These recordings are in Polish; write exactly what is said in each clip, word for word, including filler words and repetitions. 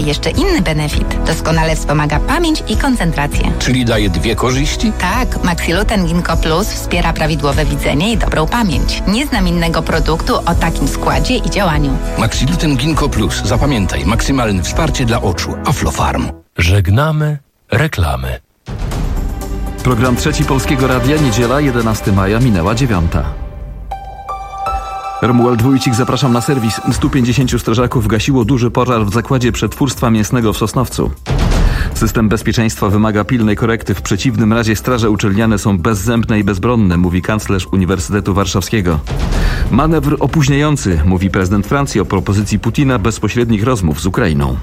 jeszcze inny benefit. Doskonale wspomaga pamięć i koncentrację. Czyli daje dwie korzyści? Tak, Maxiluten Ginkgo Plus wspiera prawidłowe widzenie i dobrą pamięć. Nie znam innego produktu o takim składzie i działaniu. Maxiluten Ginkgo Plus. Zapamiętaj, maksymalne wsparcie dla oczu. Aflofarm. Żegnamy reklamy. Program Trzeci Polskiego Radia, niedziela, jedenastego maja, minęła dziewiąta. Romuald Wójcik, zapraszam na serwis. stu pięćdziesięciu strażaków gasiło duży pożar w zakładzie przetwórstwa mięsnego w Sosnowcu. System bezpieczeństwa wymaga pilnej korekty. W przeciwnym razie straże uczelniane są bezzębne i bezbronne, mówi kanclerz Uniwersytetu Warszawskiego. Manewr opóźniający, mówi prezydent Francji o propozycji Putina bezpośrednich rozmów z Ukrainą.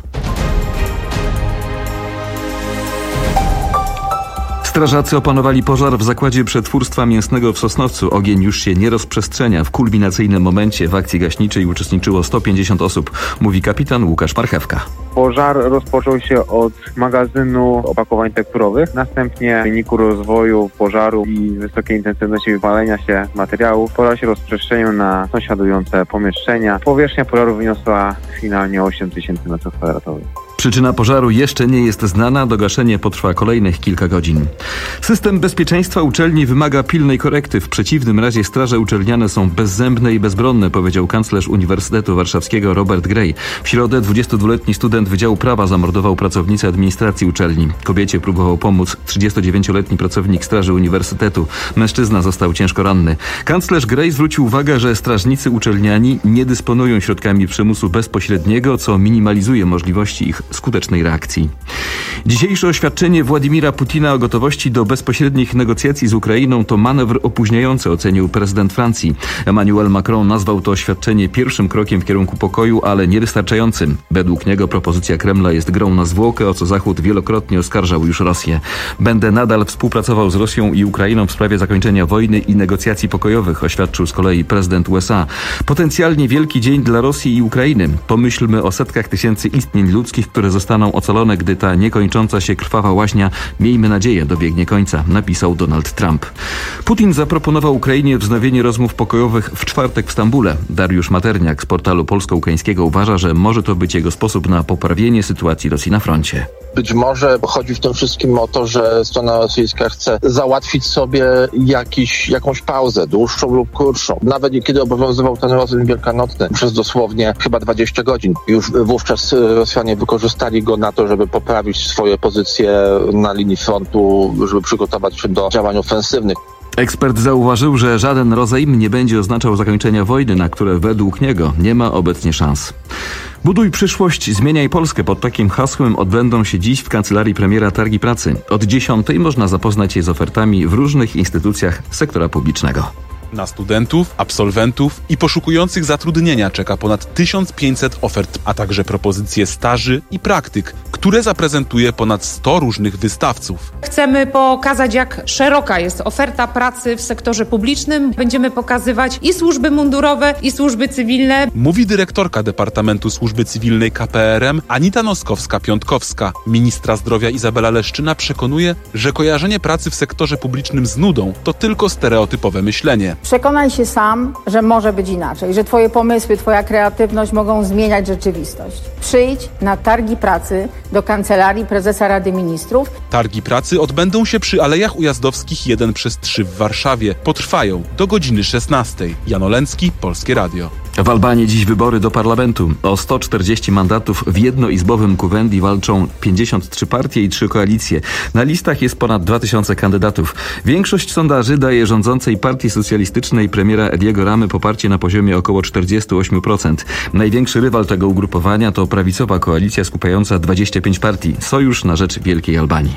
Strażacy opanowali pożar w zakładzie przetwórstwa mięsnego w Sosnowcu. Ogień już się nie rozprzestrzenia. W kulminacyjnym momencie w akcji gaśniczej uczestniczyło sto pięćdziesiąt osób, mówi kapitan Łukasz Marchewka. Pożar rozpoczął się od magazynu opakowań tekturowych. Następnie w wyniku rozwoju pożaru i wysokiej intensywności wypalenia się materiałów pożar się rozprzestrzenił na sąsiadujące pomieszczenia. Powierzchnia pożaru wyniosła finalnie osiem tysięcy metrów kwadratowych. Przyczyna pożaru jeszcze nie jest znana, dogaszenie potrwa kolejnych kilka godzin. System bezpieczeństwa uczelni wymaga pilnej korekty. W przeciwnym razie straże uczelniane są bezzębne i bezbronne, powiedział kanclerz Uniwersytetu Warszawskiego Robert Gray. W środę dwudziestodwuletni student Wydziału Prawa zamordował pracownicę administracji uczelni. Kobiecie próbował pomóc trzydziestodziewięcioletni pracownik Straży Uniwersytetu. Mężczyzna został ciężko ranny. Kanclerz Gray zwrócił uwagę, że strażnicy uczelniani nie dysponują środkami przymusu bezpośredniego, co minimalizuje możliwości ich skutecznej reakcji. Dzisiejsze oświadczenie Władimira Putina o gotowości do bezpośrednich negocjacji z Ukrainą to manewr opóźniający, ocenił prezydent Francji. Emmanuel Macron nazwał to oświadczenie pierwszym krokiem w kierunku pokoju, ale niewystarczającym. Według niego propozycja Kremla jest grą na zwłokę, o co Zachód wielokrotnie oskarżał już Rosję. Będę nadal współpracował z Rosją i Ukrainą w sprawie zakończenia wojny i negocjacji pokojowych, oświadczył z kolei prezydent U S A. Potencjalnie wielki dzień dla Rosji i Ukrainy. Pomyślmy o setkach tysięcy istnień ludzkich, które zostaną ocalone, gdy ta niekończąca się krwawa łaźnia, miejmy nadzieję, dobiegnie końca, napisał Donald Trump. Putin zaproponował Ukrainie wznowienie rozmów pokojowych w czwartek w Stambule. Dariusz Materniak z portalu polsko-ukraińskiego uważa, że może to być jego sposób na poprawienie sytuacji Rosji na froncie. Być może chodzi w tym wszystkim o to, że strona rosyjska chce załatwić sobie jakiś, jakąś pauzę, dłuższą lub krótszą. Nawet kiedy obowiązywał ten rozejm wielkanocny przez dosłownie chyba dwadzieścia godzin, już wówczas Rosjanie wykorzystali go na to, żeby poprawić swoje pozycje na linii frontu, żeby przygotować się do działań ofensywnych. Ekspert zauważył, że żaden rozejm nie będzie oznaczał zakończenia wojny, na które według niego nie ma obecnie szans. Buduj przyszłość, zmieniaj Polskę. Pod takim hasłem odbędą się dziś w kancelarii premiera targi pracy. Od dziesiątej można zapoznać się z ofertami w różnych instytucjach sektora publicznego. Na studentów, absolwentów i poszukujących zatrudnienia czeka ponad tysiąc pięćset ofert, a także propozycje staży i praktyk, które zaprezentuje ponad sto różnych wystawców. Chcemy pokazać, jak szeroka jest oferta pracy w sektorze publicznym. Będziemy pokazywać i służby mundurowe, i służby cywilne. Mówi dyrektorka Departamentu Służby Cywilnej K P R M Anita Noskowska-Piątkowska. Ministra zdrowia Izabela Leszczyna przekonuje, że kojarzenie pracy w sektorze publicznym z nudą to tylko stereotypowe myślenie. Przekonaj się sam, że może być inaczej, że twoje pomysły, twoja kreatywność mogą zmieniać rzeczywistość. Przyjdź na targi pracy do Kancelarii Prezesa Rady Ministrów. Targi pracy odbędą się przy Alejach Ujazdowskich jeden przez trzy w Warszawie. Potrwają do godziny szesnastej. Jan Olencki, Polskie Radio. W Albanii dziś wybory do parlamentu. O sto czterdzieści mandatów w jednoizbowym Kuwendi walczą pięćdziesiąt trzy partie i trzy koalicje. Na listach jest ponad dwa tysiące kandydatów. Większość sondaży daje rządzącej Partii Socjalistycznej premiera Ediego Ramy poparcie na poziomie około czterdzieści osiem procent. Największy rywal tego ugrupowania to prawicowa koalicja skupiająca dwadzieścia pięć partii. Sojusz na rzecz Wielkiej Albanii.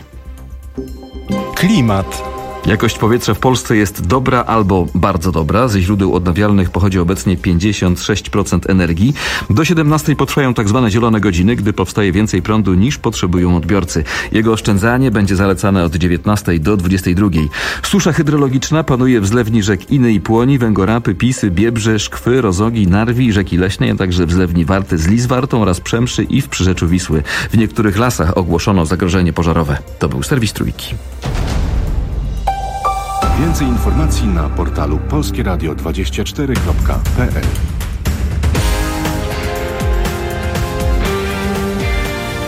Klimat. Jakość powietrza w Polsce jest dobra albo bardzo dobra. Ze źródeł odnawialnych pochodzi obecnie pięćdziesiąt sześć procent energii. Do siedemnastej potrwają tak zwane zielone godziny, gdy powstaje więcej prądu niż potrzebują odbiorcy. Jego oszczędzanie będzie zalecane od dziewiętnastej do dwudziestej drugiej. Susza hydrologiczna panuje w zlewni rzek Iny i Płoni, Węgorapy, Pisy, Biebrze, Szkwy, Rozogi, Narwi, rzeki Leśnej, a także w zlewni Warty z Lizwartą oraz Przemszy i w przyrzeczu Wisły. W niektórych lasach ogłoszono zagrożenie pożarowe. To był serwis Trójki. Więcej informacji na portalu polskie radio dwadzieścia cztery kropka p l.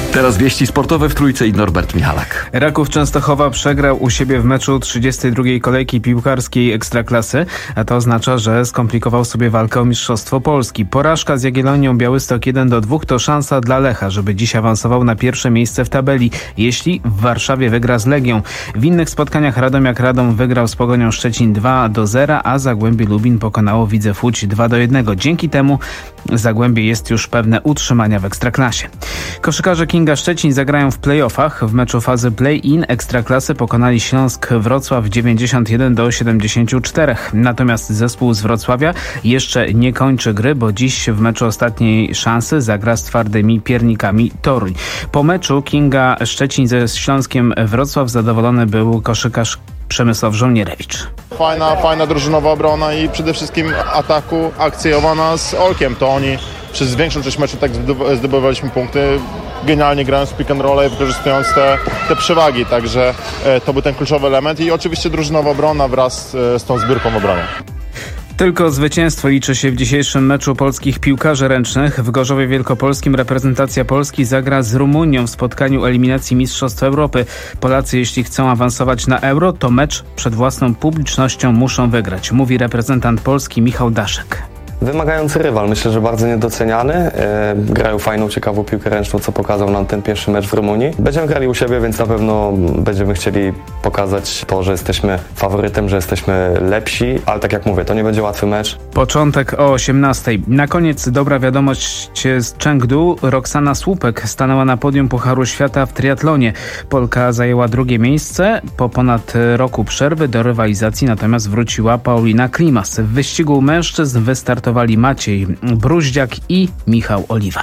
Teraz wieści sportowe w Trójce i Norbert Michalak. Raków Częstochowa przegrał u siebie w meczu trzydziestej drugiej kolejki piłkarskiej Ekstraklasy, a to oznacza, że skomplikował sobie walkę o Mistrzostwo Polski. Porażka z Jagiellonią Białystok jeden do dwóch to szansa dla Lecha, żeby dziś awansował na pierwsze miejsce w tabeli, jeśli w Warszawie wygra z Legią. W innych spotkaniach Radomiak Radom wygrał z Pogonią Szczecin dwa do zera, a Zagłębie Lubin pokonało Widzew Łódź dwa do jednego. Dzięki temu Zagłębie jest już pewne utrzymania w Ekstraklasie. Koszykarze Kinga Szczecin zagrają w play-offach. W meczu fazy play-in Ekstraklasy pokonali Śląsk Wrocław dziewięćdziesiąt jeden do siedemdziesięciu czterech. Natomiast zespół z Wrocławia jeszcze nie kończy gry, bo dziś w meczu ostatniej szansy zagra z twardymi piernikami Toruń. Po meczu Kinga Szczecin ze Śląskiem Wrocław zadowolony był koszykarz Przemysław Żołnierewicz. Fajna, fajna drużynowa obrona i przede wszystkim ataku akcjowana z Olkiem. To oni przez większą część meczu tak zdobywaliśmy punkty, genialnie grając pick and roll i wykorzystując te, te przewagi. Także e, to był ten kluczowy element i oczywiście drużynowa obrona wraz e, z tą zbiórką w obronie. Tylko zwycięstwo liczy się w dzisiejszym meczu polskich piłkarzy ręcznych. W Gorzowie Wielkopolskim reprezentacja Polski zagra z Rumunią w spotkaniu eliminacji Mistrzostw Europy. Polacy, jeśli chcą awansować na Euro, to mecz przed własną publicznością muszą wygrać, mówi reprezentant Polski Michał Daszek. Wymagający rywal, myślę, że bardzo niedoceniany. E, grają fajną, ciekawą piłkę ręczną, co pokazał nam ten pierwszy mecz w Rumunii. Będziemy grali u siebie, więc na pewno będziemy chcieli pokazać to, że jesteśmy faworytem, że jesteśmy lepsi, ale tak jak mówię, to nie będzie łatwy mecz. Początek o osiemnastej. Na koniec dobra wiadomość z Chengdu. Roxana Słupek stanęła na podium Pucharu Świata w triatlonie. Polka zajęła drugie miejsce. Po ponad roku przerwy do rywalizacji natomiast wróciła Paulina Klimas. W wyścigu mężczyzn wystartowała Maciej Bruździak i Michał Oliwa.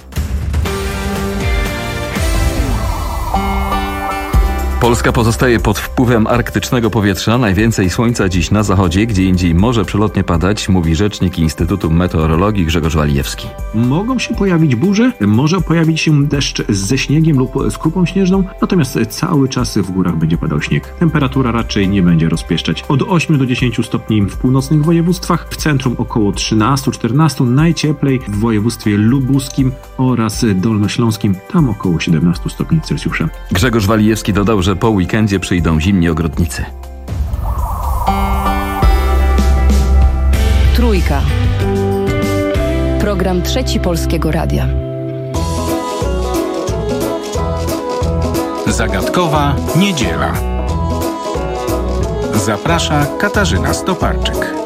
Polska pozostaje pod wpływem arktycznego powietrza. Najwięcej słońca dziś na zachodzie, gdzie indziej może przelotnie padać, mówi rzecznik Instytutu Meteorologii Grzegorz Walijewski. Mogą się pojawić burze, może pojawić się deszcz ze śniegiem lub z krupą śnieżną, natomiast cały czas w górach będzie padał śnieg. Temperatura raczej nie będzie rozpieszczać. Od ośmiu do dziesięciu stopni w północnych województwach, w centrum około trzynaście czternaście, najcieplej w województwie lubuskim oraz dolnośląskim, tam około siedemnaście stopni Celsjusza. Grzegorz Walijewski dodał, że po weekendzie przyjdą zimni ogrodnicy. Trójka. Program Trzeci Polskiego Radia. Zagadkowa niedziela. Zaprasza Katarzyna Stoparczyk.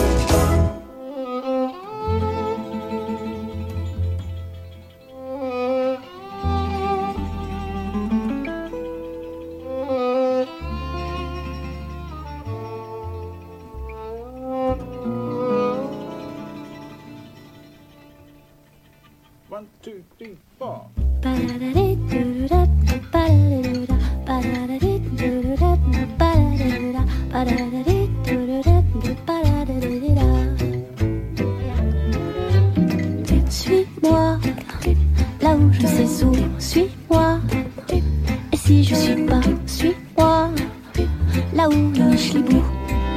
Suis-moi, là où je sais où, suis-moi. Et si je suis pas, suis-moi, là où il niche les bouts.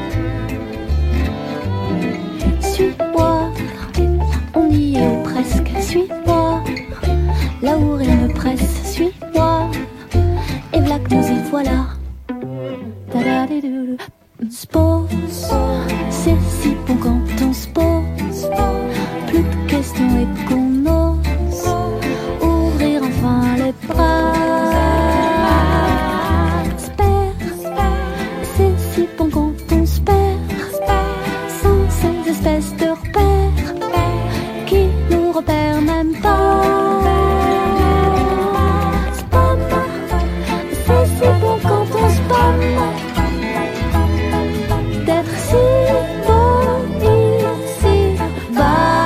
Suis-moi, on y est ou presque, suis-moi, là où rien ne presse, suis-moi. Et v'là que nous y voilà. Se pose, c'est si bon quand on se pose. Plus de questions et qu'on ose ouvrir enfin les bras. Se perd, c'est si bon quand on se perd. Sans ces espèces de repères qui nous repèrent même pas. Se pomme, c'est si bon quand on se pomme. D'être si beau ici bas.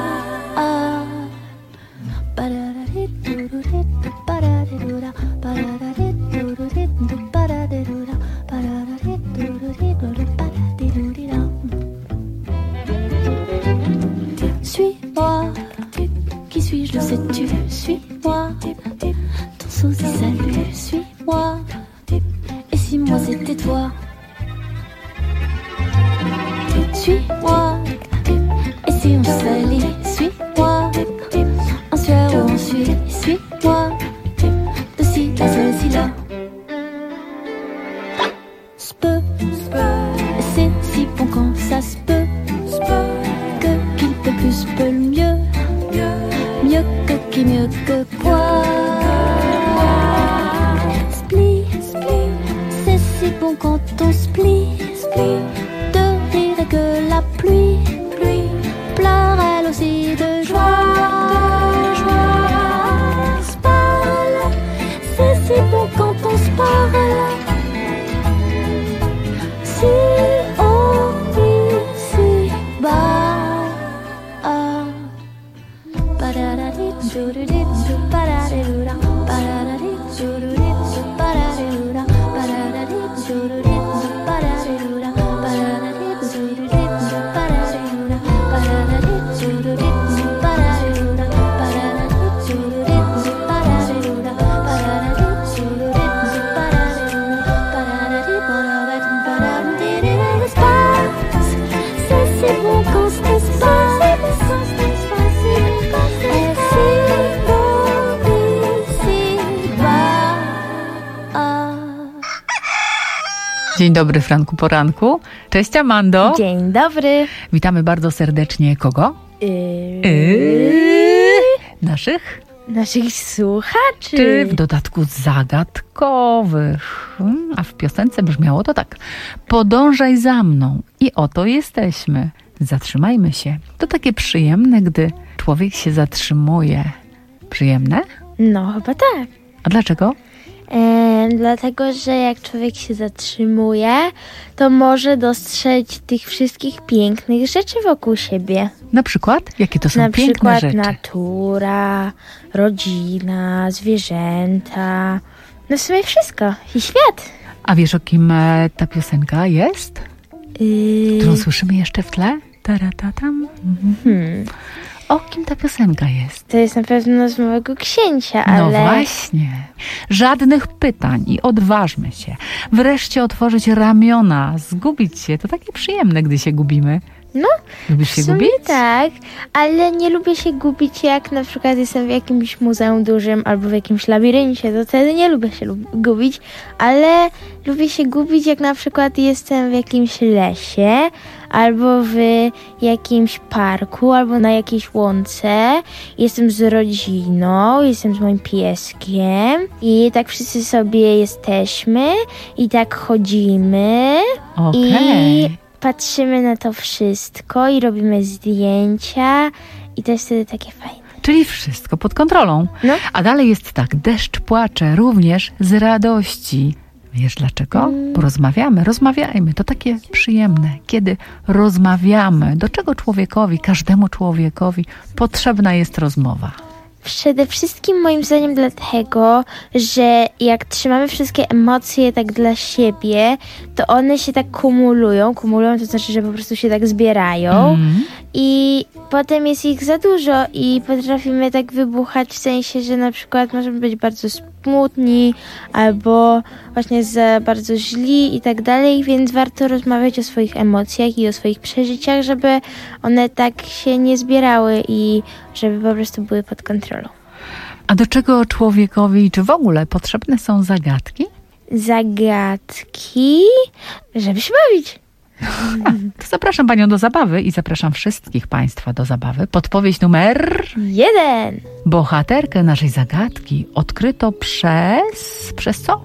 Suis-moi, qui suis-je, le sais-tu? Suis-moi, ton sosie salut, suis-moi. Et si moi c'était toi? Suis-moi, et si on se salit? Suis-moi, en sueur ou en suie? Suis-moi, quelques pois. Split, split, c'est si bon quand on split, split. De rire et que la pluie, pluie, pleure elle aussi de joie, de joie. Se parle, c'est si bon quand on se parle. Si haut, si bas. Ba-da-da-dee, doo-doo-dee, doo-ba-da-dee-doo-da, ba-da-da-dee, doo-doo-dee, doo-ba-da-dee-doo-da, ba-da-da-dee, doo-doo-dee, doo-ba-da-dee-doo-da, ba-da-da-dee, doo-doo-dee, doo-ba-da-dee-doo-da, ba-da-da-dee, doo-doo-dee, doo-ba-da-dee-doo-da, ba-da-da-dee, doo-doo-dee, doo-ba-da-dee-doo-da, ba-da-da-dee, doo-doo-dee, doo-ba-da-dee-doo-da, ba-da-da-dee, ba-da-da-dee, l'espace, c'est si bon quand c'est espace. Dzień dobry, Franku Poranku. Cześć, Amando. Dzień dobry. Witamy bardzo serdecznie kogo? Yy... Yy... Naszych? Naszych słuchaczy. Czy w dodatku zagadkowych. A w piosence brzmiało to tak. Podążaj za mną. I oto jesteśmy. Zatrzymajmy się. To takie przyjemne, gdy człowiek się zatrzymuje. Przyjemne? No, chyba tak. A dlaczego? E, dlatego, że jak człowiek się zatrzymuje, to może dostrzec tych wszystkich pięknych rzeczy wokół siebie. Na przykład? Jakie to są Na piękne przykład rzeczy? natura, rodzina, zwierzęta. No w sumie wszystko. I świat. A wiesz, o kim e, ta piosenka jest? Yy... Którą słyszymy jeszcze w tle? Taratatam. Hmm. O kim ta piosenka jest? To jest na pewno z Małego Księcia, ale... No właśnie. Żadnych pytań i odważmy się. Wreszcie otworzyć ramiona, zgubić się. To takie przyjemne, gdy się gubimy. No, lubisz się w sumie gubić? Tak, ale nie lubię się gubić, jak na przykład jestem w jakimś muzeum dużym albo w jakimś labiryncie, to wtedy nie lubię się lub- gubić, ale lubię się gubić, jak na przykład jestem w jakimś lesie albo w jakimś parku albo na jakiejś łące, jestem z rodziną, jestem z moim pieskiem i tak wszyscy sobie jesteśmy i tak chodzimy. Okej. I patrzymy na to wszystko i robimy zdjęcia i to jest wtedy takie fajne. Czyli wszystko pod kontrolą. No. A dalej jest tak, deszcz płacze również z radości. Wiesz dlaczego? Mm. Bo rozmawiamy, rozmawiajmy. To takie przyjemne, kiedy rozmawiamy. Do czego człowiekowi, każdemu człowiekowi potrzebna jest rozmowa? Przede wszystkim moim zdaniem dlatego, że jak trzymamy wszystkie emocje tak dla siebie, to one się tak kumulują. Kumulują to znaczy, że po prostu się tak zbierają mm. i potem jest ich za dużo i potrafimy tak wybuchać w sensie, że na przykład możemy być bardzo smutni albo właśnie za bardzo źli i tak dalej, więc warto rozmawiać o swoich emocjach i o swoich przeżyciach, żeby one tak się nie zbierały i żeby po prostu były pod kontrolą. A do czego człowiekowi, czy w ogóle potrzebne są zagadki? Zagadki, żeby się bawić. To zapraszam Panią do zabawy i zapraszam wszystkich Państwa do zabawy. Podpowiedź numer... Jeden. Bohaterkę naszej zagadki odkryto przez... Przez co?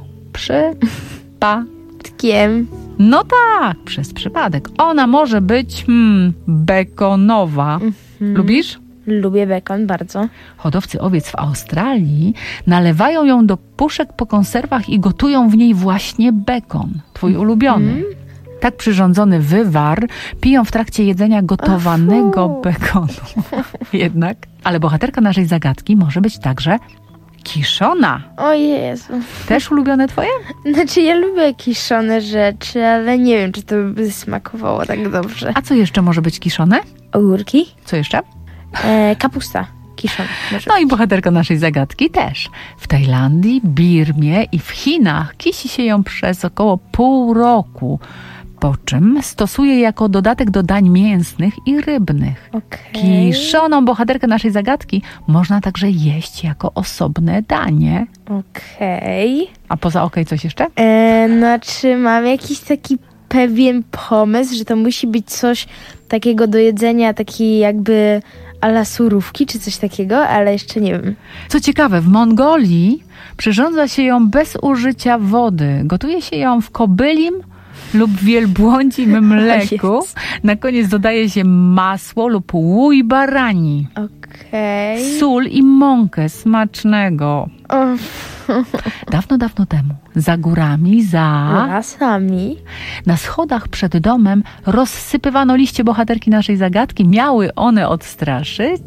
Przypadkiem. No tak, przez przypadek. Ona może być hmm, bekonowa. Mhm. Lubisz? Lubię bekon bardzo. Hodowcy owiec w Australii nalewają ją do puszek po konserwach i gotują w niej właśnie bekon. Twój ulubiony. Mm. Tak przyrządzony wywar piją w trakcie jedzenia gotowanego Afu. bekonu. Jednak, ale bohaterka naszej zagadki może być także kiszona. O Jezu. Też ulubione twoje? Znaczy ja lubię kiszone rzeczy, ale nie wiem, czy to by smakowało tak dobrze. A co jeszcze może być kiszone? Ogórki. Co jeszcze? E, kapusta. Kiszona. No i bohaterka naszej zagadki też. W Tajlandii, Birmie i w Chinach kisi się ją przez około pół roku, po czym stosuje jako dodatek do dań mięsnych i rybnych. Okay. Kiszoną bohaterkę naszej zagadki można także jeść jako osobne danie. Okej. Okay. A poza okej okay, coś jeszcze? E, no czy mam jakiś taki pewien pomysł, że to musi być coś takiego do jedzenia, taki jakby a la surówki czy coś takiego, ale jeszcze nie wiem. Co ciekawe, w Mongolii przyrządza się ją bez użycia wody. Gotuje się ją w kobylim lub wielbłądzim mleku. Na koniec dodaje się masło lub łój barani. Okej. Okay. Sól i mąkę smacznego. Oh. Dawno, dawno temu, za górami, za... lasami, na schodach przed domem rozsypywano liście bohaterki naszej zagadki. Miały one odstraszyć...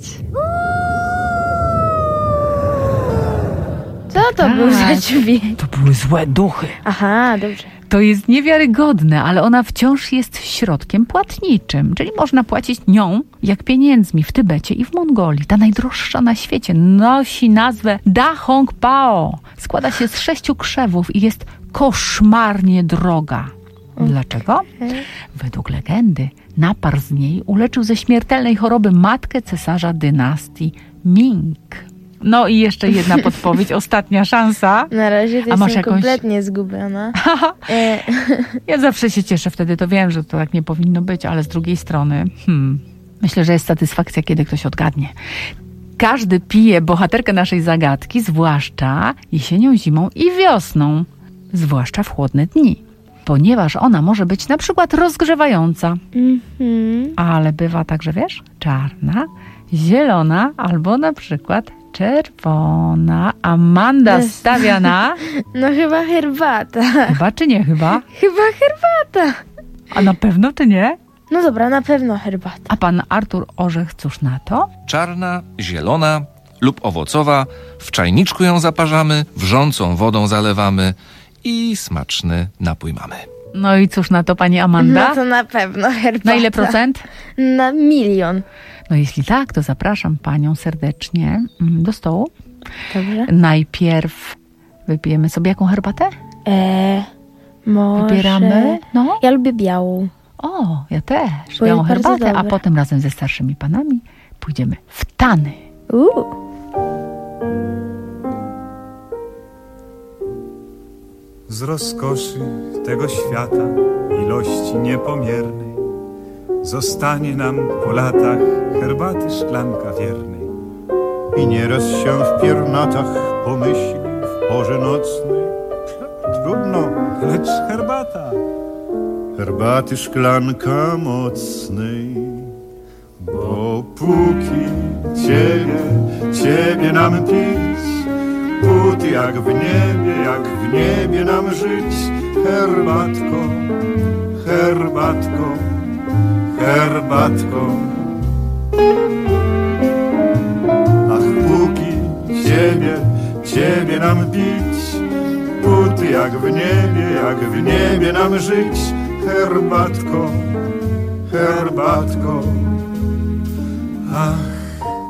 Co to tak, był za dźwięk? To były złe duchy. Aha, dobrze. To jest niewiarygodne, ale ona wciąż jest środkiem płatniczym, czyli można płacić nią jak pieniędzmi w Tybecie i w Mongolii. Ta najdroższa na świecie nosi nazwę Da Hong Pao. Składa się z sześciu krzewów i jest koszmarnie droga. Okay. Dlaczego? Według legendy napar z niej uleczył ze śmiertelnej choroby matkę cesarza dynastii Ming. No i jeszcze jedna podpowiedź, ostatnia szansa. Na razie to A masz jestem jakąś... kompletnie zgubiona. e... Ja zawsze się cieszę wtedy, to wiem, że to tak nie powinno być, ale z drugiej strony hmm, myślę, że jest satysfakcja, kiedy ktoś odgadnie. Każdy pije bohaterkę naszej zagadki, zwłaszcza jesienią, zimą i wiosną. Zwłaszcza w chłodne dni. Ponieważ ona może być na przykład rozgrzewająca. Mm-hmm. Ale bywa także, wiesz, czarna, zielona albo na przykład czerwona. Amanda stawia na... No chyba herbata. Chyba czy nie chyba? Chyba herbata. A na pewno czy nie? No dobra, na pewno herbata. A pan Artur Orzech, cóż na to? Czarna, zielona lub owocowa. W czajniczku ją zaparzamy, wrzącą wodą zalewamy i smaczny napój mamy. No i cóż na to, pani Amanda? No to na pewno herbata. Na ile procent? Na milion. No jeśli tak, to zapraszam panią serdecznie do stołu. Dobrze. Najpierw wypijemy sobie jaką herbatę? Eee, może... Wybieramy? No. Ja lubię białą. O, ja też. Bo Białą herbatę, dobra. A potem razem ze starszymi panami pójdziemy w tany. Uuu. Z rozkoszy tego świata, ilości niepomiernej, zostanie nam po latach herbaty szklanka wiernej. I nieraz się w piernatach pomyśli w porze nocnej. Trudno, lecz herbata. Herbaty szklanka mocnej. Bo póki ciebie, ciebie nam pić, póty jak w niebie, jak w niebie nam żyć. Herbatko, herbatko, herbatko. Ach, póki ciebie, ciebie nam pić, póty jak w niebie, jak w niebie nam żyć. Herbatko, herbatko. Ach.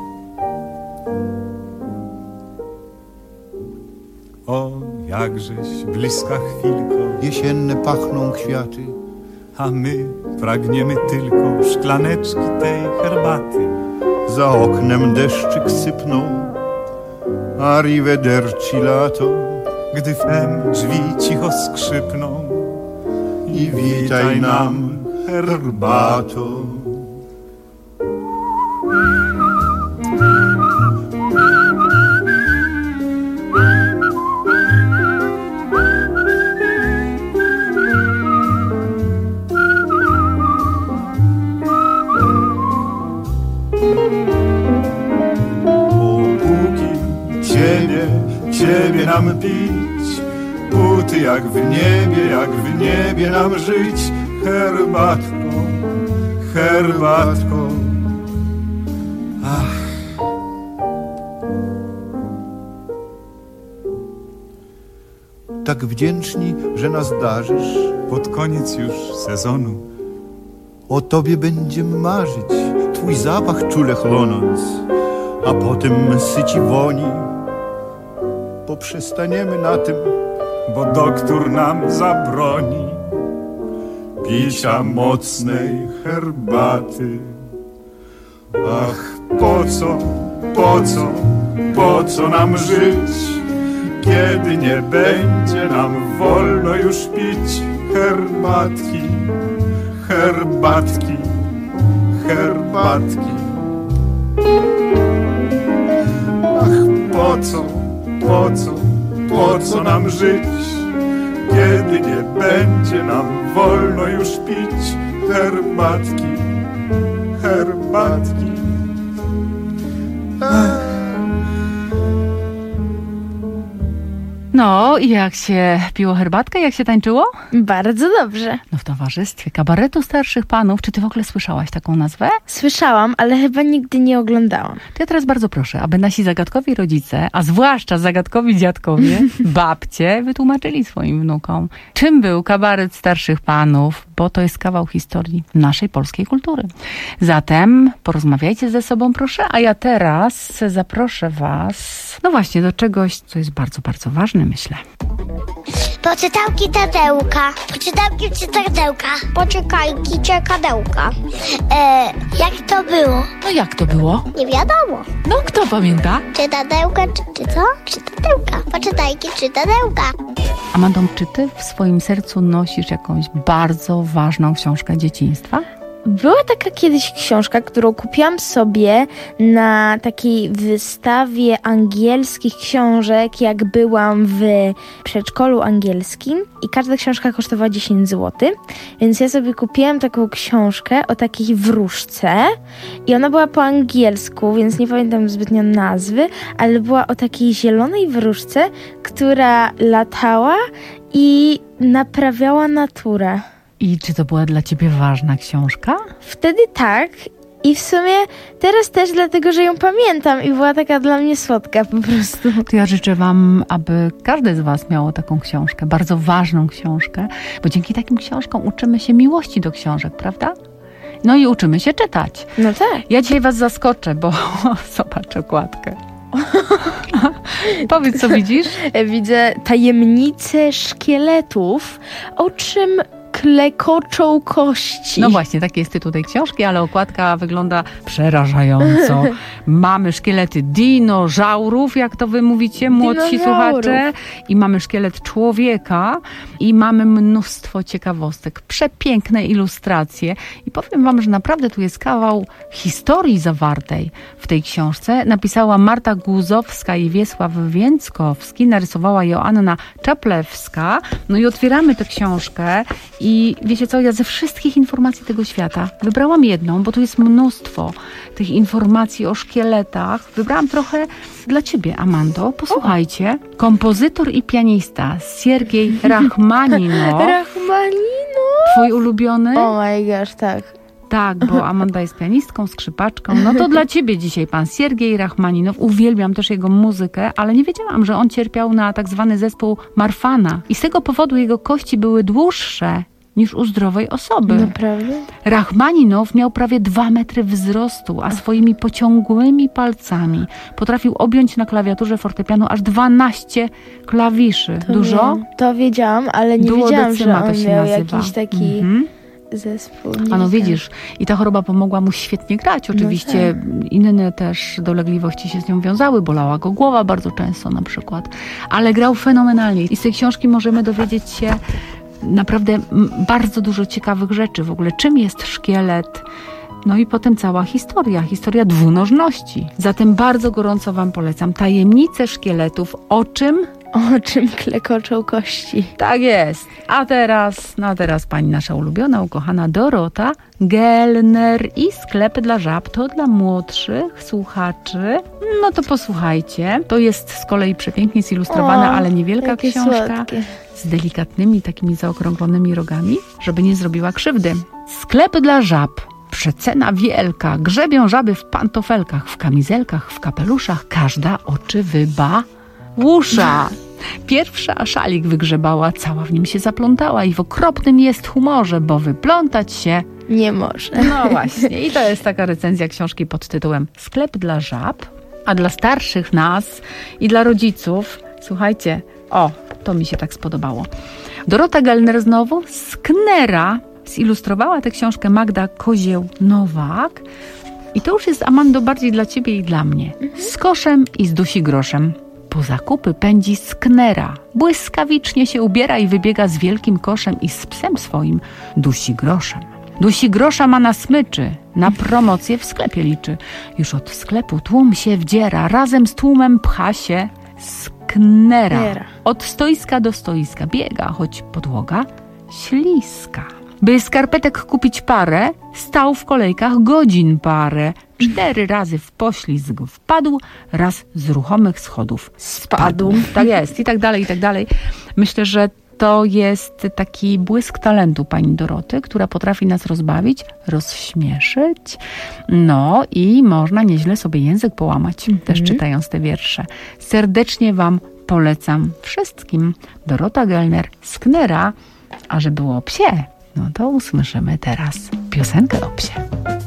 O, jakżeś bliska chwilko, jesienne pachną kwiaty, a my pragniemy tylko szklaneczki tej herbaty. Za oknem deszczyk sypnął, arrivederci lato, gdy wtem drzwi cicho skrzypną i witaj nam herbato. Ciebie nam pić, póty jak w niebie, jak w niebie nam żyć. Herbatko, herbatko. Ach. Tak wdzięczni, że nas darzysz pod koniec już sezonu. O tobie będziemy marzyć, twój zapach czule chłonąc, a potem syci woni poprzestaniemy na tym, bo doktór nam zabroni picia mocnej herbaty. Ach, po co, po co, po co nam żyć, kiedy nie będzie nam wolno już pić herbatki, herbatki, herbatki. Ach, po co, po co, po co nam żyć, kiedy nie będzie nam wolno już pić herbatki, herbatki. Ach. No i jak się piło herbatkę, jak się tańczyło? Bardzo dobrze. No w towarzystwie kabaretu starszych panów. Czy ty w ogóle słyszałaś taką nazwę? Słyszałam, ale chyba nigdy nie oglądałam. To ja teraz bardzo proszę, aby nasi zagadkowi rodzice, a zwłaszcza zagadkowi dziadkowie, babcie, wytłumaczyli swoim wnukom, czym był kabaret starszych panów, bo to jest kawał historii naszej polskiej kultury. Zatem porozmawiajcie ze sobą, proszę, a ja teraz zaproszę was, no właśnie, do czegoś, co jest bardzo, bardzo ważne, myślę. Poczytałki Tadełka. Poczytałki Tadełka. Poczekajki czekadełka. E, jak to było? No jak to było? Nie wiadomo. No kto pamięta? Czy Tadełka, czy, czy co? Czy Tadełka. Poczytajki czy Tadełka. Amando, czy ty w swoim sercu nosisz jakąś bardzo ważną książkę dzieciństwa? Była taka kiedyś książka, którą kupiłam sobie na takiej wystawie angielskich książek, jak byłam w przedszkolu angielskim i każda książka kosztowała dziesięć złotych, więc ja sobie kupiłam taką książkę o takiej wróżce i ona była po angielsku, więc nie pamiętam zbytnio nazwy, ale była o takiej zielonej wróżce, która latała i naprawiała naturę. I czy to była dla ciebie ważna książka? Wtedy tak. I w sumie teraz też dlatego, że ją pamiętam i była taka dla mnie słodka po prostu. To ja życzę wam, aby każdy z was miało taką książkę, bardzo ważną książkę, bo dzięki takim książkom uczymy się miłości do książek, prawda? No i uczymy się czytać. No tak. Ja dzisiaj was zaskoczę, bo zobacz okładkę. Powiedz, co widzisz? Widzę tajemnice szkieletów, o czym klekoczą kości. No właśnie, taki jest tytuł tej książki, ale okładka wygląda przerażająco. Mamy szkielety dinożaurów, jak to wy mówicie, młodsi słuchacze. I mamy szkielet człowieka. I mamy mnóstwo ciekawostek. Przepiękne ilustracje. I powiem wam, że naprawdę tu jest kawał historii zawartej w tej książce. Napisała Marta Guzowska i Wiesław Więckowski. Narysowała Joanna Czaplewska. No i otwieramy tę książkę i wiecie co, ja ze wszystkich informacji tego świata wybrałam jedną, bo tu jest mnóstwo tych informacji o szkieletach. Wybrałam trochę dla ciebie, Amando. Posłuchajcie. Kompozytor i pianista Siergiej Rachmaninow. Rachmaninow? Twój ulubiony? Oh my gosh, tak. Tak, bo Amanda jest pianistką, skrzypaczką. No to dla ciebie dzisiaj pan Siergiej Rachmaninow. Uwielbiam też jego muzykę, ale nie wiedziałam, że on cierpiał na tak zwany zespół Marfana. I z tego powodu jego kości były dłuższe niż u zdrowej osoby. Naprawdę? Rachmaninow miał prawie dwa metry wzrostu, a swoimi pociągłymi palcami potrafił objąć na klawiaturze fortepianu aż dwanaście klawiszy. To Dużo? Wiem. To wiedziałam, ale nie wiedziałam, że on miał nazywa. jakiś taki... Mhm. zespół. A no widzisz, i ta choroba pomogła mu świetnie grać. Oczywiście no tak. Inne też dolegliwości się z nią wiązały. Bolała go głowa bardzo często na przykład. Ale grał fenomenalnie. I z tej książki możemy dowiedzieć się naprawdę bardzo dużo ciekawych rzeczy. W ogóle czym jest szkielet? No i potem cała historia, historia dwunożności. Zatem bardzo gorąco wam polecam Tajemnice szkieletów. O czym? O czym klekoczą kości. Tak jest. A teraz, no a teraz pani nasza ulubiona, ukochana Dorota Gelner i Sklep dla żab. To dla młodszych słuchaczy. No to posłuchajcie. To jest z kolei przepięknie zilustrowana, o, ale niewielka książka. Słodkie. Z delikatnymi, takimi zaokrąglonymi rogami, żeby nie zrobiła krzywdy. Sklep dla żab. Przecena wielka. Grzebią żaby w pantofelkach, w kamizelkach, w kapeluszach. Każda oczy wyba łusza. Pierwsza szalik wygrzebała, cała w nim się zaplątała i w okropnym jest humorze, bo wyplątać się nie może. No właśnie. I to jest taka recenzja książki pod tytułem Sklep dla żab. A dla starszych nas i dla rodziców, słuchajcie, o, to mi się tak spodobało. Dorota Gelner znowu, Sknera. Zilustrowała tę książkę Magda Kozieł-Nowak. I to już jest, Amando, bardziej dla ciebie i dla mnie. Z koszem i z dusi groszem. Po zakupy pędzi Sknera. Błyskawicznie się ubiera i wybiega z wielkim koszem i z psem swoim dusi groszem. Dusi grosza ma na smyczy, na promocję w sklepie liczy. Już od sklepu tłum się wdziera, razem z tłumem pcha się sknera. Od stoiska do stoiska biega, choć podłoga śliska. By skarpetek kupić parę, stał w kolejkach godzin parę. Cztery razy w poślizg wpadł, raz z ruchomych schodów spadł. Tak jest, i tak dalej, i tak dalej. Myślę, że to jest taki błysk talentu pani Doroty, która potrafi nas rozbawić, rozśmieszyć. No i można nieźle sobie język połamać, mm-hmm. też czytając te wiersze. Serdecznie wam polecam wszystkim. Dorota Gelner, Sknera, a że było o psie, no to usłyszymy teraz piosenkę o psie.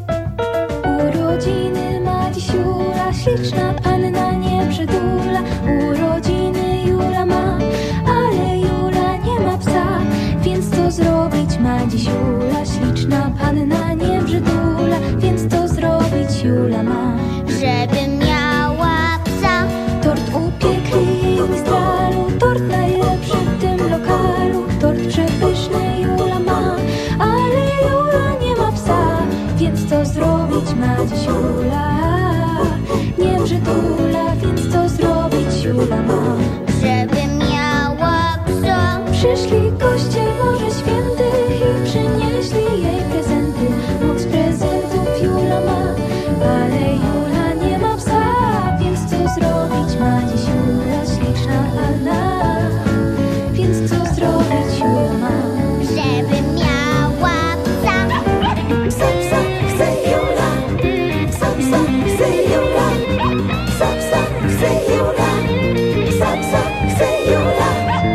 Urodziny ma dziś Jula, śliczna panna nie przytula. Urodziny Jula ma, ale Jula nie ma psa, więc to zrobić ma dziś Jula. Śliczna panna nie przytula, więc to zrobić Jula ma. Żeby miała psa, tort upiekli jej mistralu, tort najlepszy w tym lokalu, tort przepyszny Jula ma, ale Jula nie ma psa, więc to zrobić ma dziś Jula. Nie przytula, więc to zrobić Jula ma. Żeby miała psa, przyszli goście Boże Świętych i przynieśli jej prezenty. Moc prezentów Jula ma, ale Jula nie ma psa, więc co zrobić ma dziś Jula, śliczna Anna. Więc co zrobić Jula ma? Żeby miała psa. Psa, psa, chce Jula. Psa, psa, chce Jula. Psa, psa, chce Jula. Psa, psa, chce Jula.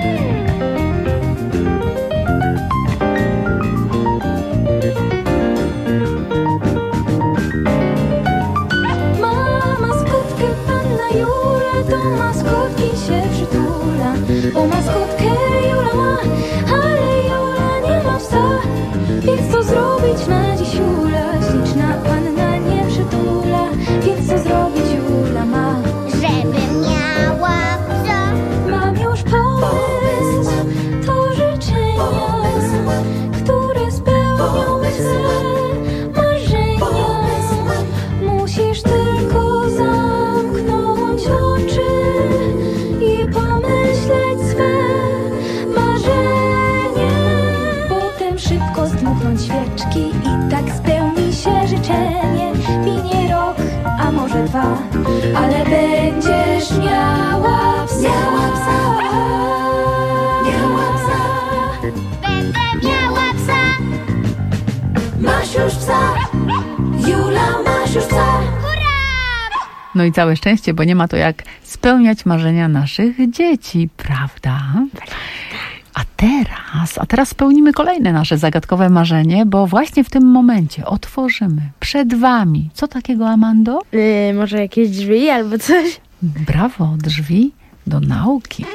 Ma maskotkę panna Jula, do maskotki się przytula. Bo maskotkę Jula ma, ale Jula nie ma psa, więc co zrobić ma dziś Jula? Śliczna panna nie przytula, więc co zrobić Jula ma? Żeby miała psa. Mam już pomysł, to życzenia, które spełnią twe marzenia. Musisz tylko zamknąć oczy i pomyśleć swe marzenie. Potem szybko zdmuchnąć świeczki i tak spełni się życzenie. Minie rok, a może dwa, ale będziesz miała psa. Miała psa. Miała psa. Będę miała psa. Masz już psa. Jula, masz już psa. No i całe szczęście, bo nie ma to jak spełniać marzenia naszych dzieci, prawda? A teraz, a teraz spełnimy kolejne nasze zagadkowe marzenie, bo właśnie w tym momencie otworzymy przed wami. Co takiego, Amando? Yy, może jakieś drzwi albo coś? Brawo, drzwi do nauki.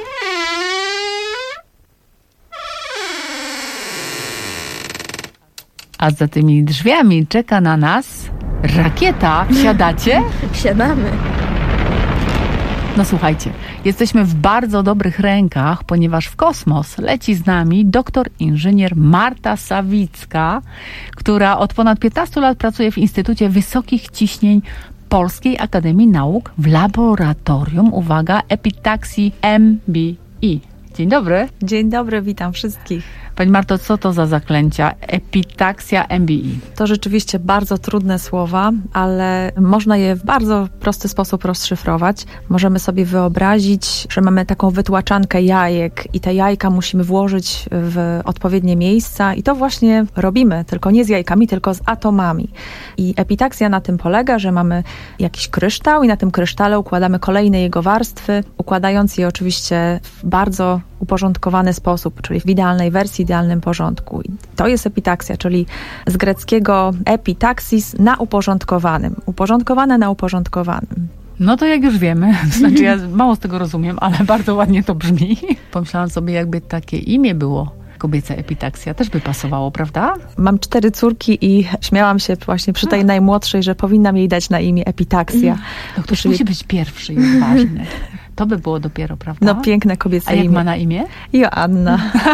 A za tymi drzwiami czeka na nas rakieta. Wsiadacie? Wsiadamy. No słuchajcie, jesteśmy w bardzo dobrych rękach, ponieważ w kosmos leci z nami doktor inżynier Marta Sawicka, która od ponad piętnastu lat pracuje w Instytucie Wysokich Ciśnień Polskiej Akademii Nauk w laboratorium, uwaga, epitaksji M B I. Dzień dobry. Dzień dobry, witam wszystkich. Pani Marto, co to za zaklęcia? Epitaksja M B I. To rzeczywiście bardzo trudne słowa, ale można je w bardzo prosty sposób rozszyfrować. Możemy sobie wyobrazić, że mamy taką wytłaczankę jajek i te jajka musimy włożyć w odpowiednie miejsca i to właśnie robimy, tylko nie z jajkami, tylko z atomami. I epitaksja na tym polega, że mamy jakiś kryształ i na tym krysztale układamy kolejne jego warstwy, układając je oczywiście w bardzo uporządkowany sposób, czyli w idealnej wersji, idealnym porządku. I to jest epitaksja, czyli z greckiego epitaksis, na uporządkowanym. Uporządkowane na uporządkowanym. No to jak już wiemy, znaczy ja mało z tego rozumiem, ale bardzo ładnie to brzmi. Pomyślałam sobie, jakby takie imię było, kobieca epitaksja, też by pasowało, prawda? Mam cztery córki i śmiałam się właśnie przy tej najmłodszej, że powinnam jej dać na imię epitaksja. No ktoś musi być pierwszy, jest ważny. To by było dopiero, prawda? No piękne kobiece A jak imię. ma na imię? Joanna.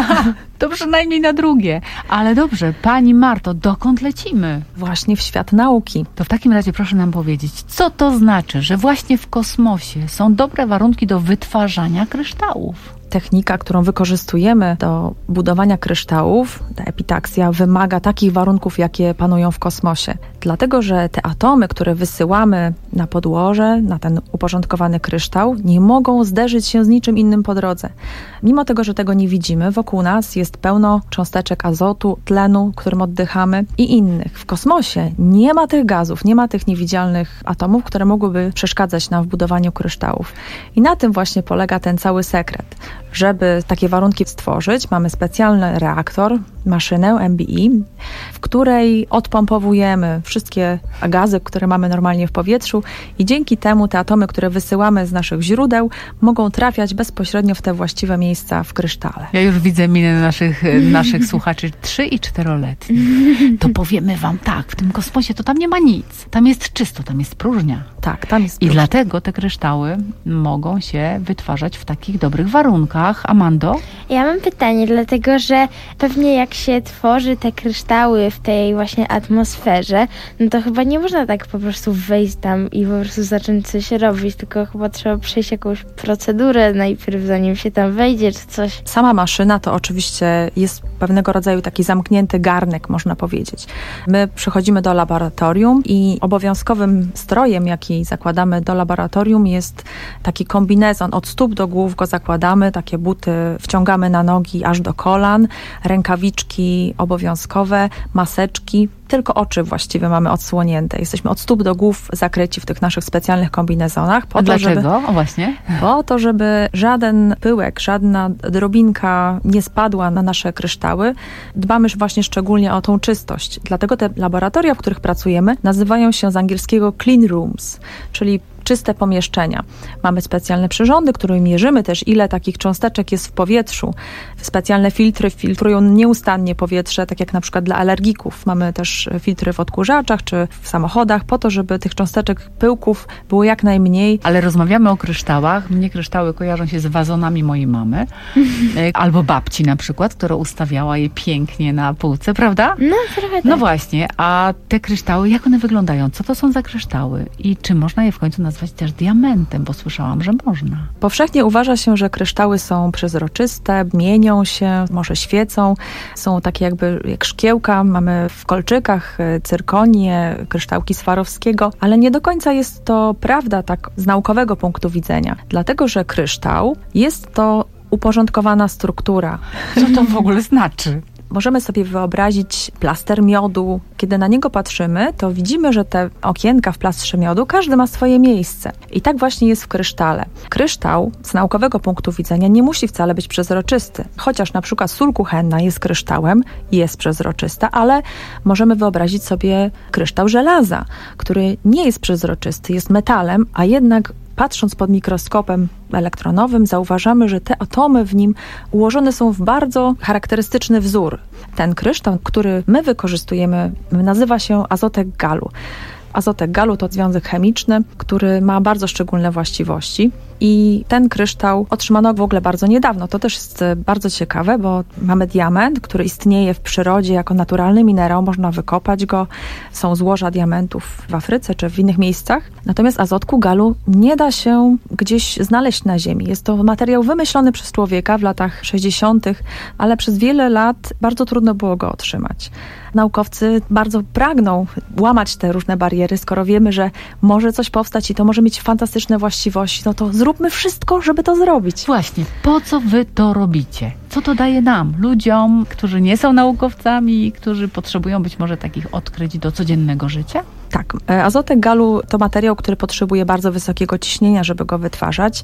To przynajmniej na drugie. Ale dobrze, pani Marto, dokąd lecimy? Właśnie w świat nauki. To w takim razie proszę nam powiedzieć, co to znaczy, że właśnie w kosmosie są dobre warunki do wytwarzania kryształów? Technika, którą wykorzystujemy do budowania kryształów, ta epitaksja, wymaga takich warunków, jakie panują w kosmosie. Dlatego, że te atomy, które wysyłamy na podłoże, na ten uporządkowany kryształ, nie mogą zderzyć się z niczym innym po drodze. Mimo tego, że tego nie widzimy, wokół nas jest pełno cząsteczek azotu, tlenu, którym oddychamy i innych. W kosmosie nie ma tych gazów, nie ma tych niewidzialnych atomów, które mogłyby przeszkadzać nam w budowaniu kryształów. I na tym właśnie polega ten cały sekret. Żeby takie warunki stworzyć, mamy specjalny reaktor, maszynę M B I, w której odpompowujemy wszystkie gazy, które mamy normalnie w powietrzu i dzięki temu te atomy, które wysyłamy z naszych źródeł, mogą trafiać bezpośrednio w te właściwe miejsca w krysztale. Ja już widzę minę naszych, naszych słuchaczy trzy i czteroletnich. To powiemy wam tak, w tym kosmosie to tam nie ma nic. Tam jest czysto, tam jest próżnia. Tak, tam jest I próżnia. dlatego te kryształy mogą się wytwarzać w takich dobrych warunkach. Amando? Ja mam pytanie, dlatego że pewnie jak się tworzy te kryształy w tej właśnie atmosferze, no to chyba nie można tak po prostu wejść tam i po prostu zacząć coś robić, tylko chyba trzeba przejść jakąś procedurę najpierw, zanim się tam wejdzie, czy coś. Sama maszyna to oczywiście jest pewnego rodzaju taki zamknięty garnek, można powiedzieć. My przychodzimy do laboratorium i obowiązkowym strojem, jaki zakładamy do laboratorium, jest taki kombinezon. Od stóp do głów go zakładamy, takie buty wciągamy na nogi aż do kolan, rękawiczki obowiązkowe, maseczki, tylko oczy właściwie mamy odsłonięte. Jesteśmy od stóp do głów zakryci w tych naszych specjalnych kombinezonach. Po A to, dlaczego? Żeby, o właśnie. po to, żeby żaden pyłek, żadna drobinka nie spadła na nasze kryształy. Dbamy właśnie szczególnie o tą czystość. Dlatego te laboratoria, w których pracujemy, nazywają się z angielskiego clean rooms, czyli czyste pomieszczenia. Mamy specjalne przyrządy, którymi mierzymy też, ile takich cząsteczek jest w powietrzu. Specjalne filtry filtrują nieustannie powietrze, tak jak na przykład dla alergików. Mamy też filtry w odkurzaczach czy w samochodach, po to, żeby tych cząsteczek pyłków było jak najmniej. Ale rozmawiamy o kryształach. Mnie kryształy kojarzą się z wazonami mojej mamy. Albo babci na przykład, która ustawiała je pięknie na półce, prawda? No, trochę tak. No właśnie, a te kryształy, jak one wyglądają? Co to są za kryształy? I czy można je w końcu nazwać też diamentem, bo słyszałam, że można. Powszechnie uważa się, że kryształy są przezroczyste, mienią się, może świecą, są takie jakby jak szkiełka, mamy w kolczykach cyrkonie, kryształki Swarowskiego, ale nie do końca jest to prawda tak z naukowego punktu widzenia, dlatego że kryształ jest to uporządkowana struktura. Co to w ogóle znaczy? Możemy sobie wyobrazić plaster miodu. Kiedy na niego patrzymy, to widzimy, że te okienka w plastrze miodu, każdy ma swoje miejsce. I tak właśnie jest w krysztale. Kryształ z naukowego punktu widzenia nie musi wcale być przezroczysty. Chociaż na przykład sól kuchenna jest kryształem, jest przezroczysta, ale możemy wyobrazić sobie kryształ żelaza, który nie jest przezroczysty, jest metalem, a jednak patrząc pod mikroskopem elektronowym, zauważamy, że te atomy w nim ułożone są w bardzo charakterystyczny wzór. Ten kryształ, który my wykorzystujemy, nazywa się azotek galu. Azotek galu to związek chemiczny, który ma bardzo szczególne właściwości i ten kryształ otrzymano w ogóle bardzo niedawno. To też jest bardzo ciekawe, bo mamy diament, który istnieje w przyrodzie jako naturalny minerał, można wykopać go, są złoża diamentów w Afryce czy w innych miejscach. Natomiast azotku galu nie da się gdzieś znaleźć na ziemi. Jest to materiał wymyślony przez człowieka w latach sześćdziesiątych, ale przez wiele lat bardzo trudno było go otrzymać. Naukowcy bardzo pragną łamać te różne bariery, skoro wiemy, że może coś powstać i to może mieć fantastyczne właściwości, no to zróbmy wszystko, żeby to zrobić. Właśnie, po co wy to robicie? Co to daje nam, ludziom, którzy nie są naukowcami, którzy potrzebują być może takich odkryć do codziennego życia? Tak, azotek galu to materiał, który potrzebuje bardzo wysokiego ciśnienia, żeby go wytwarzać